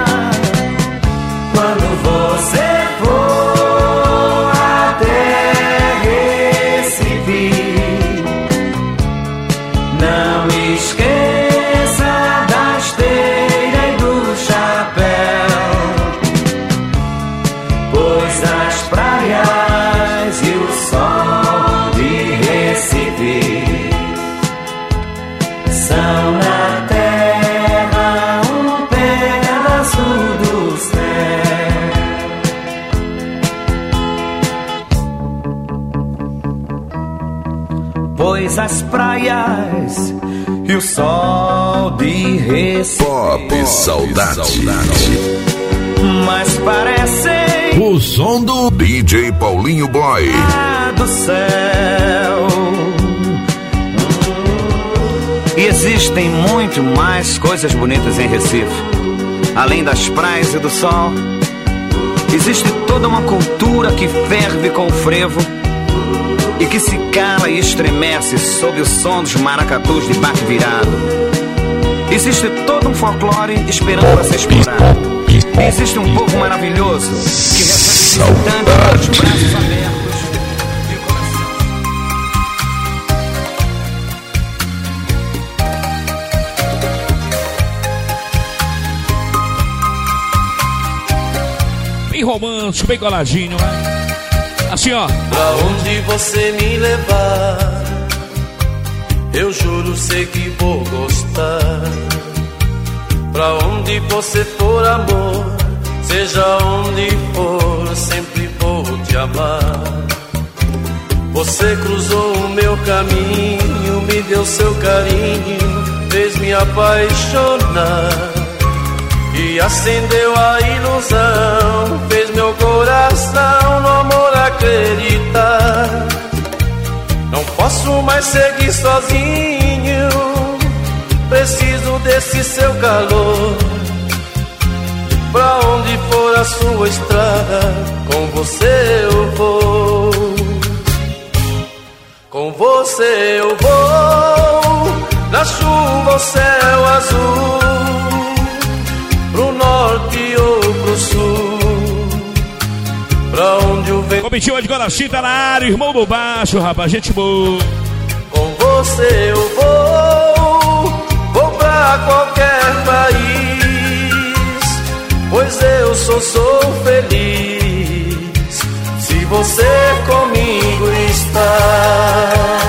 Speaker 10: Quando você for até Recife, não esqueça da esteira e do chapéu, pois as praias e o sol de Recife são na terra um pedaço do céu. Pois as praias e o sol de Recife
Speaker 12: Pop Saudade.
Speaker 10: mas parecem
Speaker 12: O som do DJ Paulinho Boy.
Speaker 10: do céu. E existem muito mais coisas bonitas em Recife. Além das praias e do sol, existe toda uma cultura que ferve com o frevo e que se cala e estremece sob o som dos maracatus de baque virado. Existe todo um folclore esperando para ser explorado. E existe um povo maravilhoso que recebe visitante com os braços abertos.
Speaker 1: Bem romântico, bem coladinho, né? Assim, ó.
Speaker 14: Pra onde você me levar, eu juro, sei que vou gostar. Pra onde você for, amor, seja onde for, sempre vou te amar. Você cruzou o meu caminho, me deu seu carinho, fez me apaixonar. E acendeu a ilusão, fez meu coração no amor acreditar. Não posso mais seguir sozinho, preciso desse seu calor. Pra onde for a sua estrada, com você eu vou. Com você eu vou, na chuva ou céu azul, pro norte ou pro sul, pra onde o vento...
Speaker 1: Comitiva de Guaraci tá na área, irmão do baixo, rapaz, gente boa.
Speaker 14: Com você eu vou pra qualquer país, pois eu sou feliz, se você comigo está.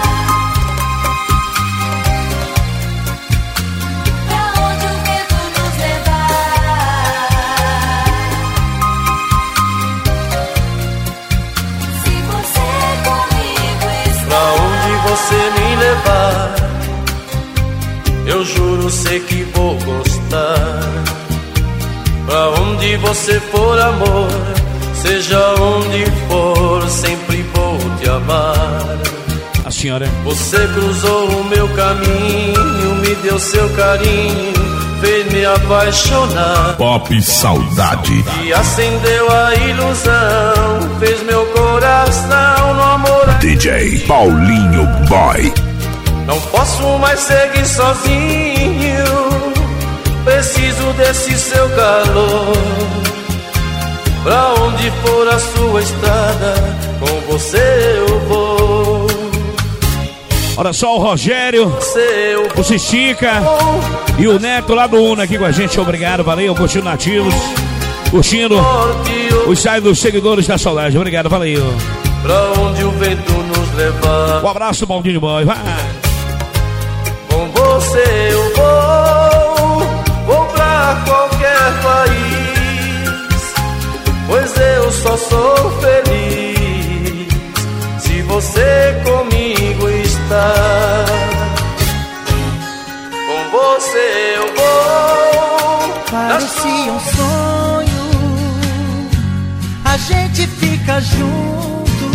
Speaker 14: Você me levar, eu juro, sei que vou gostar. Pra onde você for, amor, seja onde for, sempre vou te amar.
Speaker 1: A senhora.
Speaker 14: Você cruzou o meu caminho, me deu seu carinho, fez me apaixonar.
Speaker 12: Pop Saudade.
Speaker 14: E acendeu a ilusão, fez meu coração no amor.
Speaker 12: DJ Paulinho Boy.
Speaker 14: Não posso mais seguir sozinho, preciso desse seu calor. Pra onde for a sua estrada, com você eu vou.
Speaker 1: Olha só o Rogério, o Cistica e o Neto lá do Una aqui com a gente. Obrigado, valeu, curtindo Nativos, curtindo os sites dos seguidores da Solagem. Obrigado, valeu.
Speaker 14: Pra onde o vento nos levar.
Speaker 1: Um abraço, Baldinho Boy, vai.
Speaker 14: Com você eu vou pra qualquer país, pois eu só sou feliz se você comigo está. Com você eu vou.
Speaker 10: Parecia um sonho, a gente fica junto,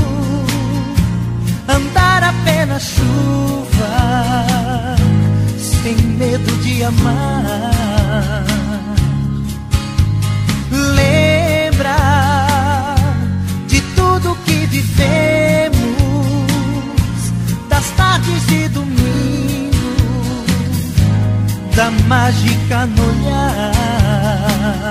Speaker 10: andar a pé na chuva, sem medo de amar. Lembra de tudo que vivemos, das tardes de domingo, da mágica no olhar.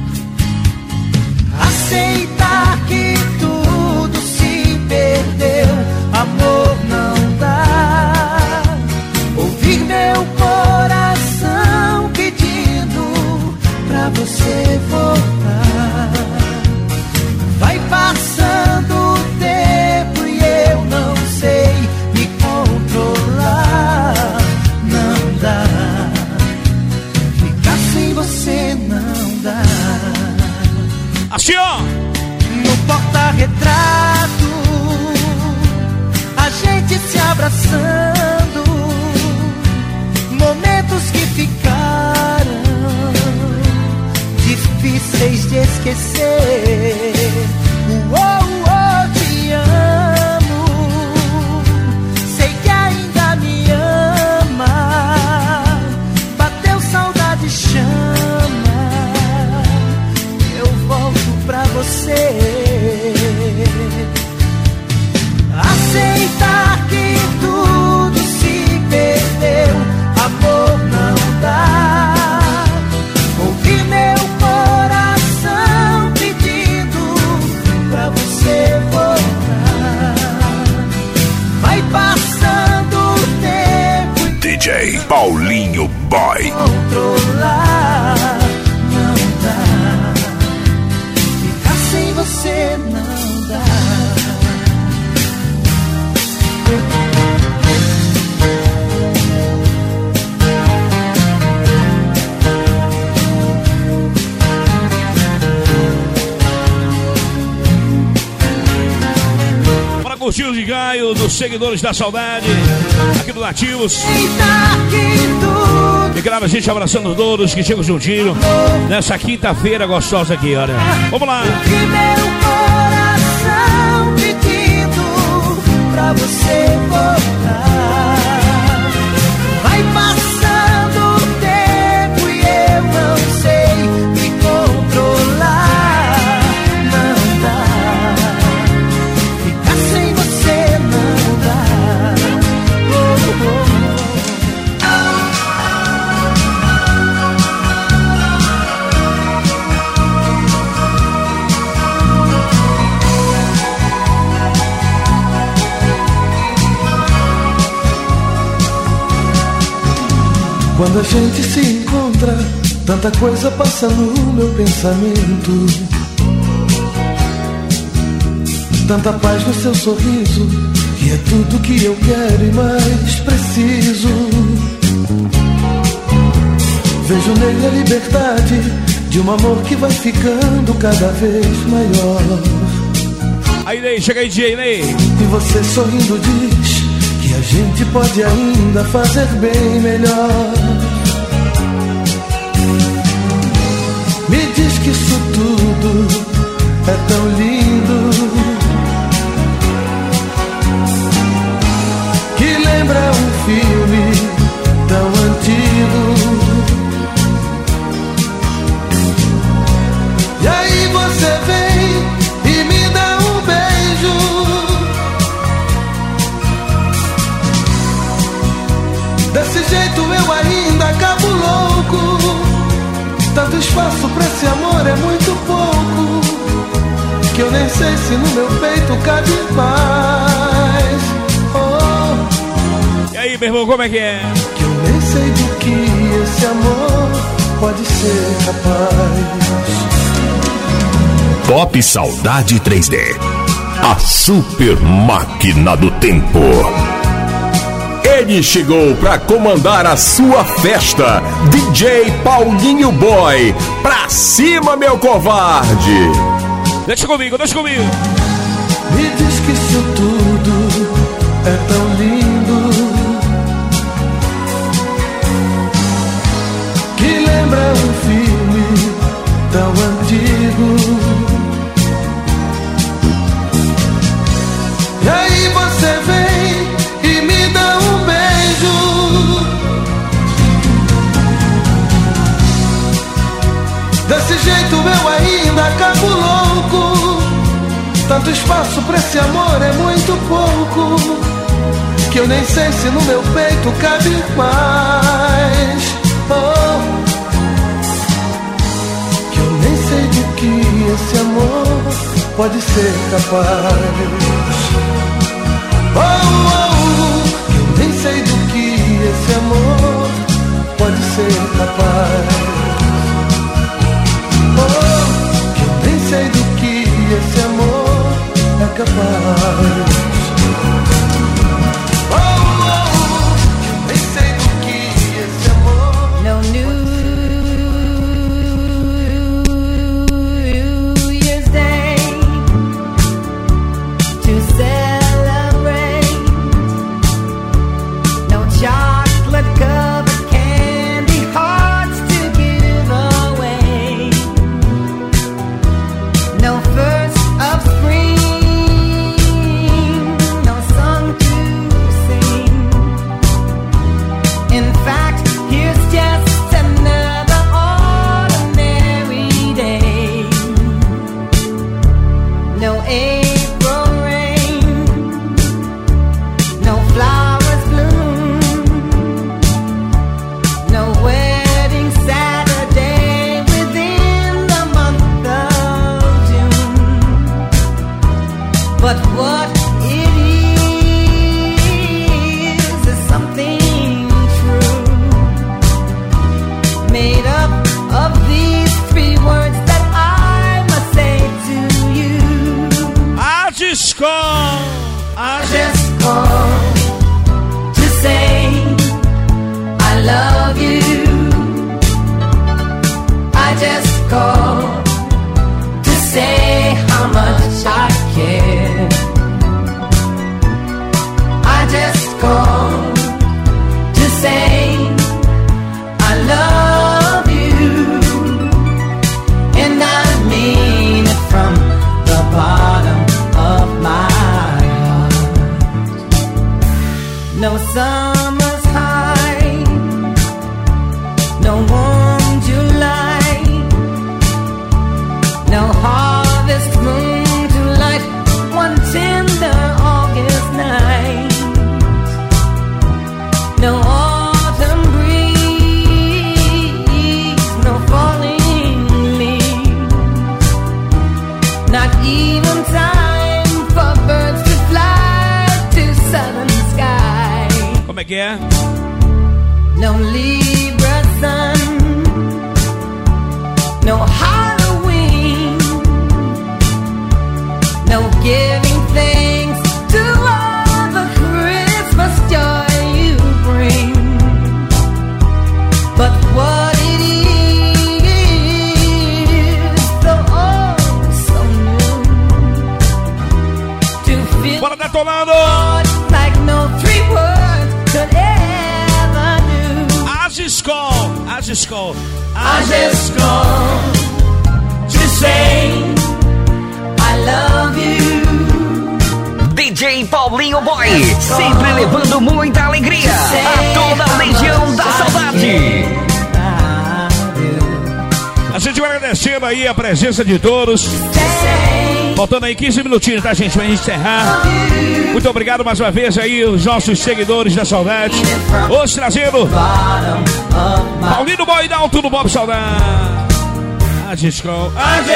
Speaker 10: Aceitar que tudo se perdeu, amor não dá. Ouvir meu coração pedindo pra você voltar. Vai passando o tempo e eu não sei me controlar. Não dá, ficar sem você não dá.
Speaker 1: Assim, ó.
Speaker 10: No porta-retrato, a gente se abraçando, momentos que ficaram difíceis de esquecer. Te amo, sei que ainda me ama. Bateu saudade, chama, eu volto pra você. Aceitar que tudo se perdeu, amor não dá. Ouvir meu coração pedindo pra você voltar. Vai passando o tempo,
Speaker 12: DJ Paulinho Boy.
Speaker 10: Controlar não dá, ficar sem você não dá.
Speaker 1: Para curtir o Gaio dos seguidores da saudade, aqui do Nativos. E grava a gente abraçando todos que chegam juntinho nessa quinta-feira gostosa aqui, olha. Vamos lá.
Speaker 10: Meu coração pedindo pra você voltar. Vai passando o tempo e eu não sei me controlar. Não dá, ficar sem você não dá.
Speaker 15: Quando a gente se encontra, tanta coisa passa no meu pensamento. Tanta paz no seu sorriso, que é tudo que eu quero e mais preciso. Vejo nele a liberdade de um amor que vai ficando cada vez maior.
Speaker 1: Aí, Ney, chega aí, DJ Ney.
Speaker 15: E você sorrindo diz que a gente pode ainda fazer bem melhor. Me diz que isso tudo é tão lindo, que lembra um filme tão antigo. E aí você vem e me dá um beijo. Desse jeito eu ainda acabo louco. Tanto espaço pra esse amor é muito pouco, que eu nem sei se no meu peito cabe mais.
Speaker 1: E aí, meu irmão, como é que é?
Speaker 15: Que eu nem sei do que esse amor pode ser capaz.
Speaker 12: Pop Saudade 3D. A super máquina do tempo.
Speaker 16: Ele chegou pra comandar a sua festa. DJ Paulinho Boy. Pra cima, meu covarde.
Speaker 1: Deixa comigo, deixa comigo.
Speaker 15: Me diz que isso tudo é tão lindo, que lembra um filme tão antigo. E aí você vem e me dá um beijo. Desse jeito eu ainda acabo louco. Tanto espaço pra esse amor é muito pouco, que eu nem sei se no meu peito cabe mais. Oh, que eu nem sei de que esse amor pode ser capaz. Oh, oh, que eu nem sei do que esse amor pode ser capaz. Oh, que eu nem sei do que esse amor é capaz. Oh, oh, eu nem sei do que esse amor.
Speaker 17: No New Year's Day to celebrate. No chocolate covered candy hearts to give away. No first of spring. But what it is something true, made up of these three words that I must say to you.
Speaker 1: I just
Speaker 17: call to say I love you. I just call to say how much I care. I just call to say I love you, and I mean it from the bottom of my heart. No summer's high, no warm July, no harvest moon to light one tender August night. No autumn breeze, no falling leaves, not even time for birds to fly to southern sky.
Speaker 1: Como é que é?
Speaker 17: No Libra sun, no Halloween, no giving thanks to all the Christmas joy you bring. But what it is, so oh, so new, to feel
Speaker 1: Bora detonando!
Speaker 17: like no three words could ever do.
Speaker 1: I just call
Speaker 17: to say I love you.
Speaker 11: DJ Paulinho Boy, sempre levando muita alegria a toda a legião da saudade.
Speaker 1: A gente vai agradecendo aí a presença de todos. Faltando aí 15 minutinhos, tá, gente, pra gente encerrar. Muito obrigado mais uma vez aí, os nossos seguidores da Saudade. Hoje trazendo Paulinho Boy da Alto do Bob Saudade. I just call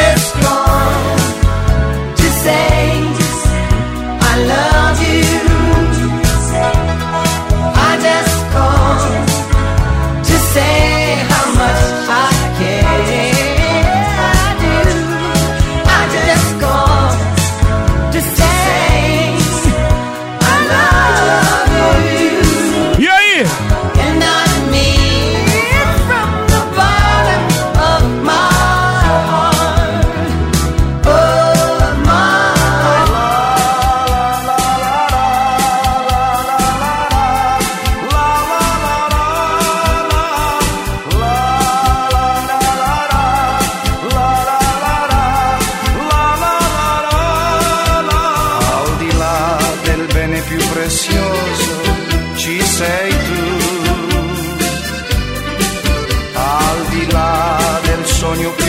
Speaker 17: to say I love you. I just call to say how much I care. I do. I just call to say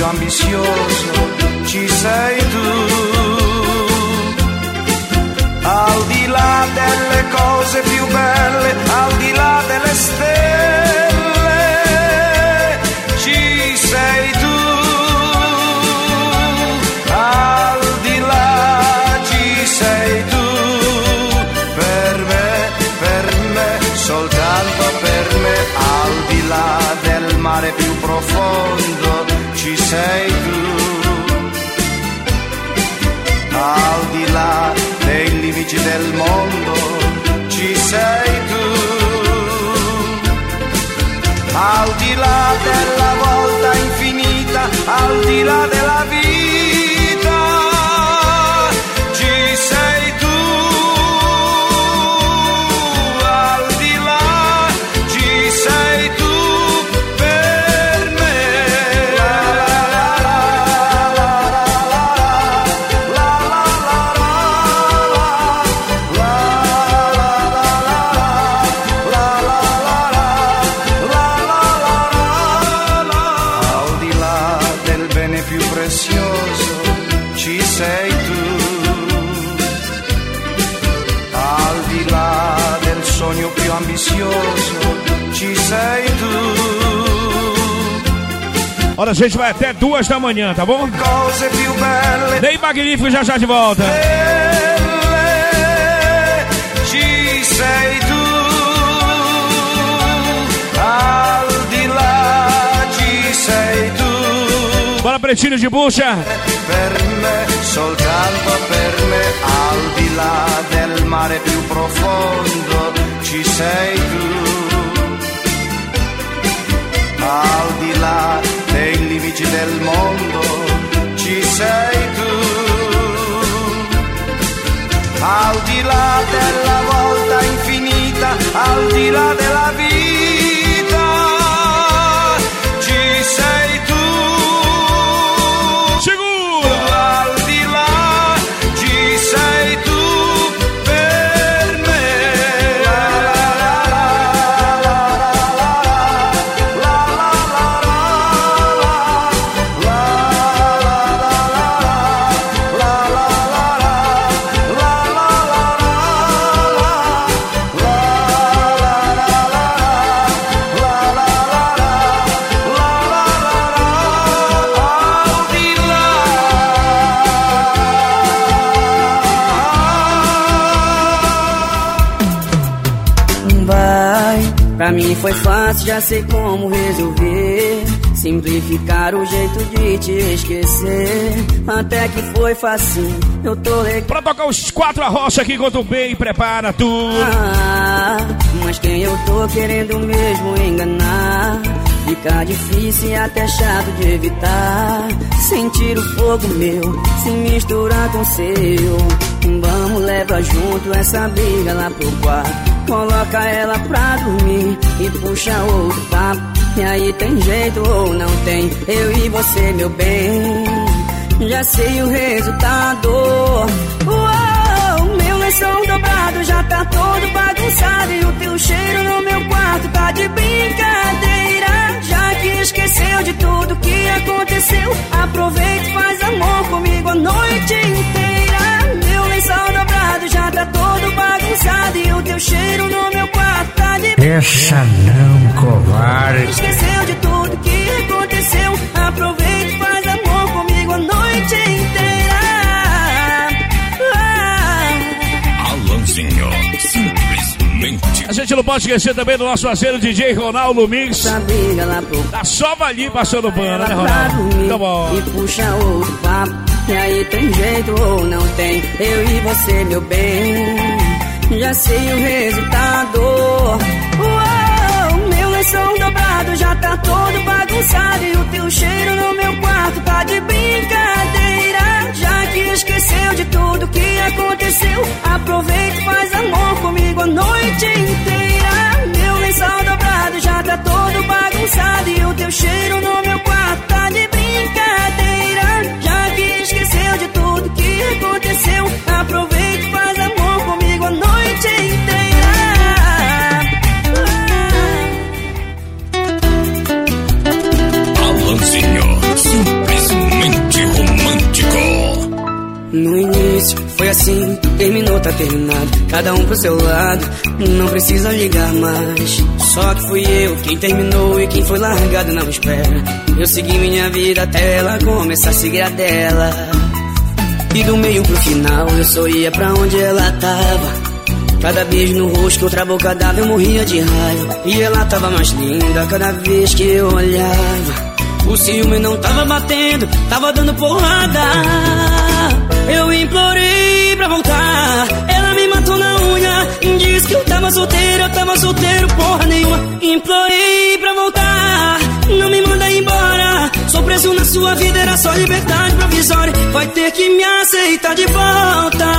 Speaker 18: ambizioso ci sei tu. Al di là delle cose più belle, al di là delle stelle, ci sei tu. Al di là ci sei tu. Per me, soltanto per me. Al di là del mare più profondo, ci sei tu. Al di là dei limiti del mondo, ci sei tu. Al di là della volta infinita, al di là della vita, ci sei tu. Al di là ci sei tu per me. Più ambizioso, ci sei tu.
Speaker 1: Olha, a gente vai até 2 da manhã, tá bom?
Speaker 18: Cose più belle.
Speaker 1: Ney Magnífico já de volta.
Speaker 18: Ci sei tu. Al di là ci sei tu.
Speaker 1: Bora, Pretinho de Bucha.
Speaker 18: Per me, soltanto per me. Al di là del mare più profondo, ci sei tu. Al di là dei limiti del mondo, ci sei tu. Al di là della volta infinita, al di là della vita, ci sei tu.
Speaker 1: Segura!
Speaker 18: Al di là ci sei tu.
Speaker 19: Pra mim foi fácil, já sei como resolver. Simplificar o jeito de te esquecer. Até que foi fácil, eu tô legal.
Speaker 1: Pra tocar os 4 arrocha aqui enquanto bem, prepara tu.
Speaker 19: Mas quem eu tô querendo mesmo enganar, fica difícil e até chato de evitar. Sentir o fogo meu se misturar com o seu. Vamos, leva junto essa briga lá pro quarto. Coloca ela pra dormir e puxa outro papo. E aí tem jeito ou não tem? Eu e você, meu bem, já sei o resultado. Uou, meu lençol dobrado já tá todo bagunçado. E o teu cheiro no meu quarto tá de brincadeira. Já que esqueceu de tudo que aconteceu, aproveita e faz amor comigo a noite inteira. Meu lençol dobrado já tá todo bagunçado. E o teu cheiro no meu quarto tá de brincadeira.
Speaker 20: Essa não, covarde.
Speaker 19: Esqueceu de tudo que aconteceu, aproveita e faz amor comigo a noite inteira.
Speaker 12: Alanzinho, simplesmente.
Speaker 1: A gente não pode esquecer também do nosso parceiro DJ Ronaldo Mix. Tá só ali passando pano, né, Ronaldo? Tá bom.
Speaker 19: E puxa outro papo, e aí tem jeito ou não tem? Eu e você, meu bem, já sei o resultado. Uou, meu lençol dobrado já tá todo bagunçado. E o teu cheiro no meu quarto tá de brincadeira. Já que esqueceu de tudo que aconteceu, aproveita e faz amor comigo a noite inteira. Meu lençol dobrado já tá todo bagunçado. E o teu cheiro no meu quarto tá de brincadeira. Já que esqueceu de tudo que aconteceu, aproveita e faz amor comigo a noite inteira.
Speaker 12: Alanzinho, simplesmente.
Speaker 19: foi assim, terminou, tá terminado. Cada um pro seu lado, não precisa ligar mais. Só que fui eu quem terminou e quem foi largado não espera. Eu segui minha vida até ela começar a seguir a dela. E do meio pro final eu só ia pra onde ela tava. Cada beijo no rosto, outra boca dava, eu morria de raiva. E ela tava mais linda cada vez que eu olhava. O ciúme não tava batendo, tava dando porrada. Eu implorei pra voltar, ela me matou na unha. Disse que eu tava solteiro, porra nenhuma. Implorei pra voltar, não me manda embora. Sou preso na sua vida, era só liberdade provisória. Vai ter que me aceitar de volta.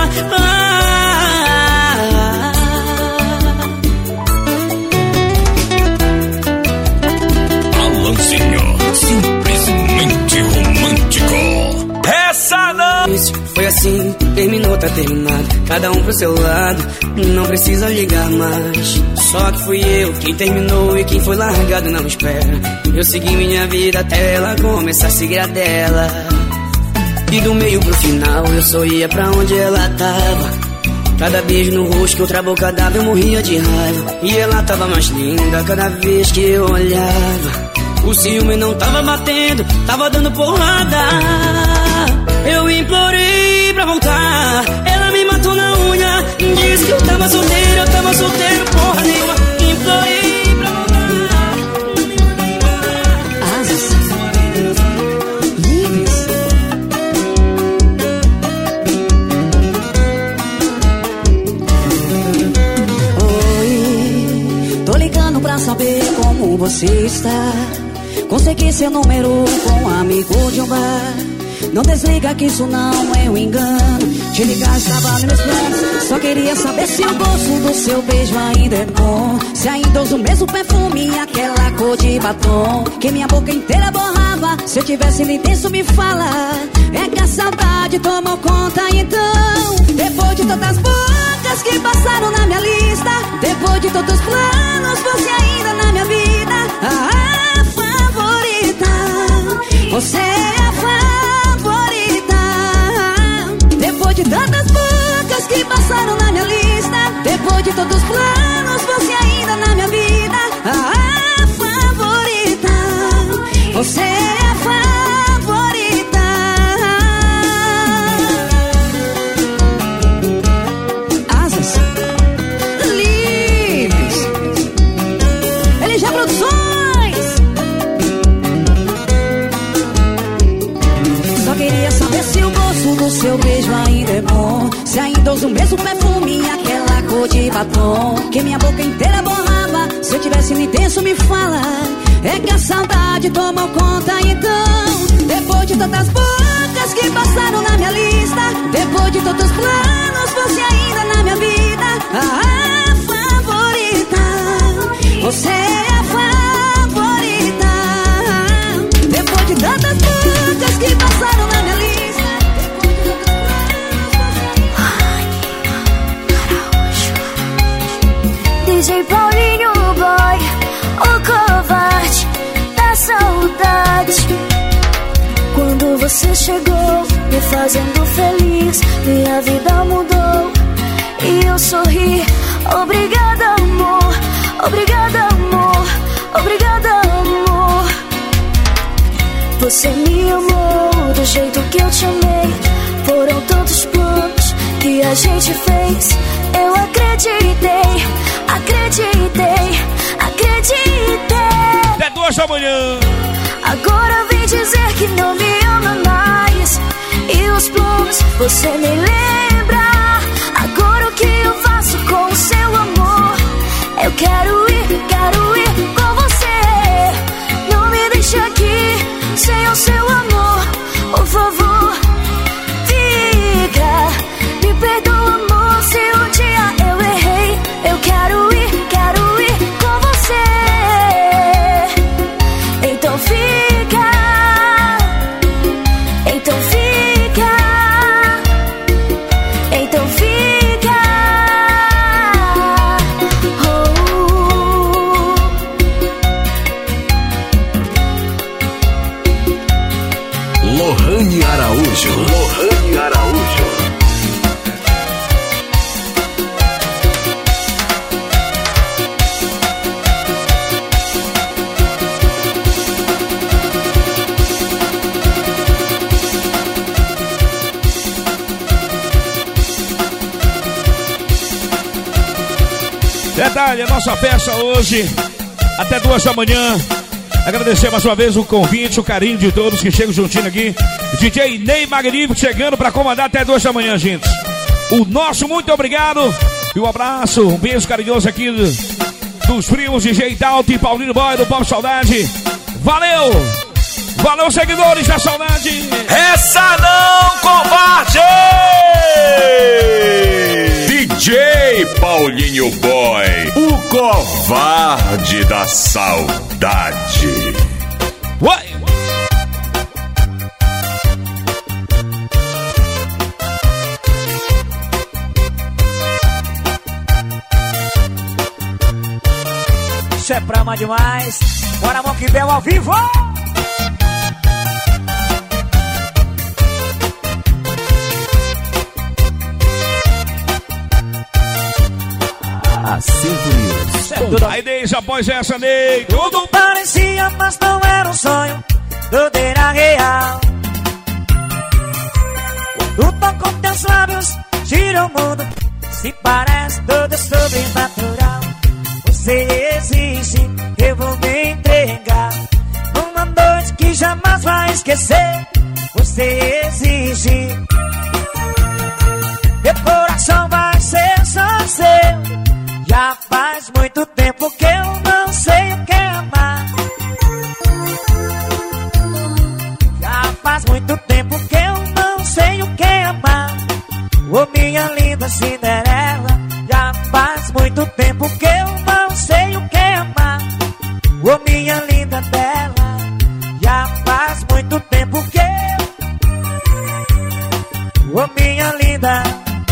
Speaker 12: Alanzinho, simplesmente romântico.
Speaker 19: Essa noite foi assim, terminou, tá terminado. Cada um pro seu lado, não precisa ligar mais. Só que fui eu quem terminou e quem foi largado não espera. Eu segui minha vida até ela começar a seguir a dela. E do meio pro final eu só ia pra onde ela tava. Cada beijo no rosto que outra boca dava, eu morria de raiva. E ela tava mais linda cada vez que eu olhava. O ciúme não tava batendo, tava dando porrada. Eu implorei pra voltar, ela me matou na unha. Disse que eu tava solteiro, porra nenhuma. Implorei pra voltar, não me manda embora.
Speaker 21: Asas livres. Oi, tô ligando pra saber como você está. Consegui seu número com um amigo de um bar. Não desliga que isso não é um engano. Te ligar estava nos meus planos. Só queria saber se o gosto do seu beijo ainda é bom. Se ainda uso o mesmo perfume e aquela cor de batom que minha boca inteira borrava. Se eu tivesse intenso me fala. É que a saudade tomou conta então. Depois de todas as bocas que passaram na minha lista, depois de todos os planos, você ainda na minha vida. A favorita, você é a favorita. Depois de tantas bocas que passaram na minha lista, depois de todos os planos, você ainda na minha vida. A favorita, você é a favorita. Asas livres. LG Produções. Só queria saber se o gosto do seu beijo ainda é bom. Se ainda uso o mesmo perfume e aquela cor de batom que minha boca inteira borrava. Se eu tivesse intenso me fala. É que a saudade tomou conta então. Depois de tantas bocas que passaram na minha lista, depois de todos os planos, você ainda na minha vida. A favorita, você é a favorita. Depois de tantas bocas que passaram na minha lista.
Speaker 22: DJ Paulinho Boy, o covarde da saudade. Quando você chegou, me fazendo feliz, minha vida mudou e eu sorri. Obrigada, amor, obrigada, amor, obrigada, amor. Você me amou do jeito que eu te amei. Foram tantos planos que a gente fez. Eu acreditei, acreditei, acreditei.
Speaker 1: Até 2 da manhã.
Speaker 22: Agora vem dizer que não me ama mais. E os planos você nem lembra. Agora o que eu faço com o seu amor? Eu quero ir com você. Não me deixe aqui sem o seu amor. Por favor, fica. Me perdoa, amor, se um dia eu errei. Eu quero ir com você. Então fica. Então fica. Então fica.
Speaker 16: Lohane Araújo.
Speaker 1: Detalhe, a nossa festa hoje, até 2 da manhã. Agradecer mais uma vez o convite, o carinho de todos que chegam juntinho aqui. DJ Ney Magnífico chegando para comandar até 2 da manhã, gente. O nosso muito obrigado e um abraço, um beijo carinhoso aqui dos primos DJ Dalton e Paulinho Boy do Pop Saudade. Valeu! Valeu, seguidores da Saudade!
Speaker 16: Essa não, covarde! DJ Paulinho Boy, o covarde da saudade.
Speaker 1: Uai!
Speaker 4: Isso é pra amar demais. Bora, Monkey Bell ao vivo!
Speaker 1: Acerto News. Aí desde após essa, Ney.
Speaker 4: Tudo parecia, mas não era um sonho. Tudo era real. Quando toco teus lábios, gira o mundo. Se parece tudo sobrenatural. Você existe, eu vou me entregar. Uma noite que jamais vai esquecer. Você existe. Meu coração vai ser só seu. Já faz muito tempo que eu não sei o que é amar. Já faz muito tempo que eu não sei o que é amar. Ô minha linda Cinderela, já faz muito tempo que eu não sei o que é amar. Ô minha linda Bela, já faz muito tempo que eu... Ô minha linda...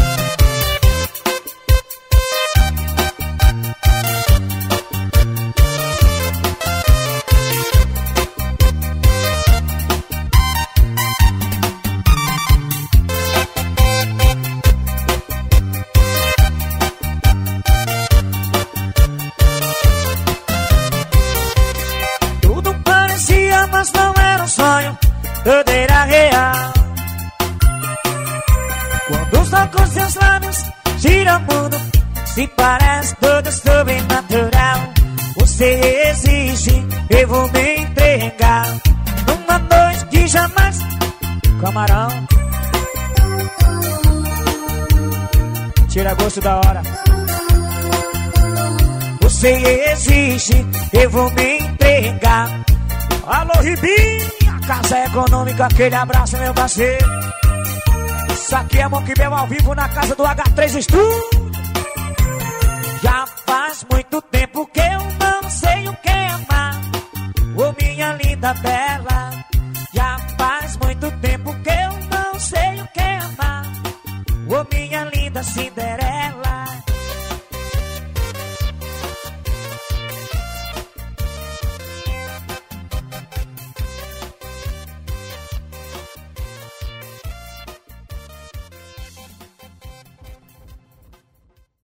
Speaker 4: Mas não era um sonho, tudo era real. Quando os tocos seus lábios gira o mundo, se parece tudo sobrenatural. Você existe, eu vou me entregar. Numa noite que jamais... Camarão, tira gosto da hora. Você existe, eu vou me entregar. Alô, Ribinha, Casa Econômica, aquele abraço, meu parceiro. Isso aqui é Monkey Bell ao vivo na casa do H3 Studio. Já faz muito tempo que eu não sei o que é amar. Ô minha linda Bela,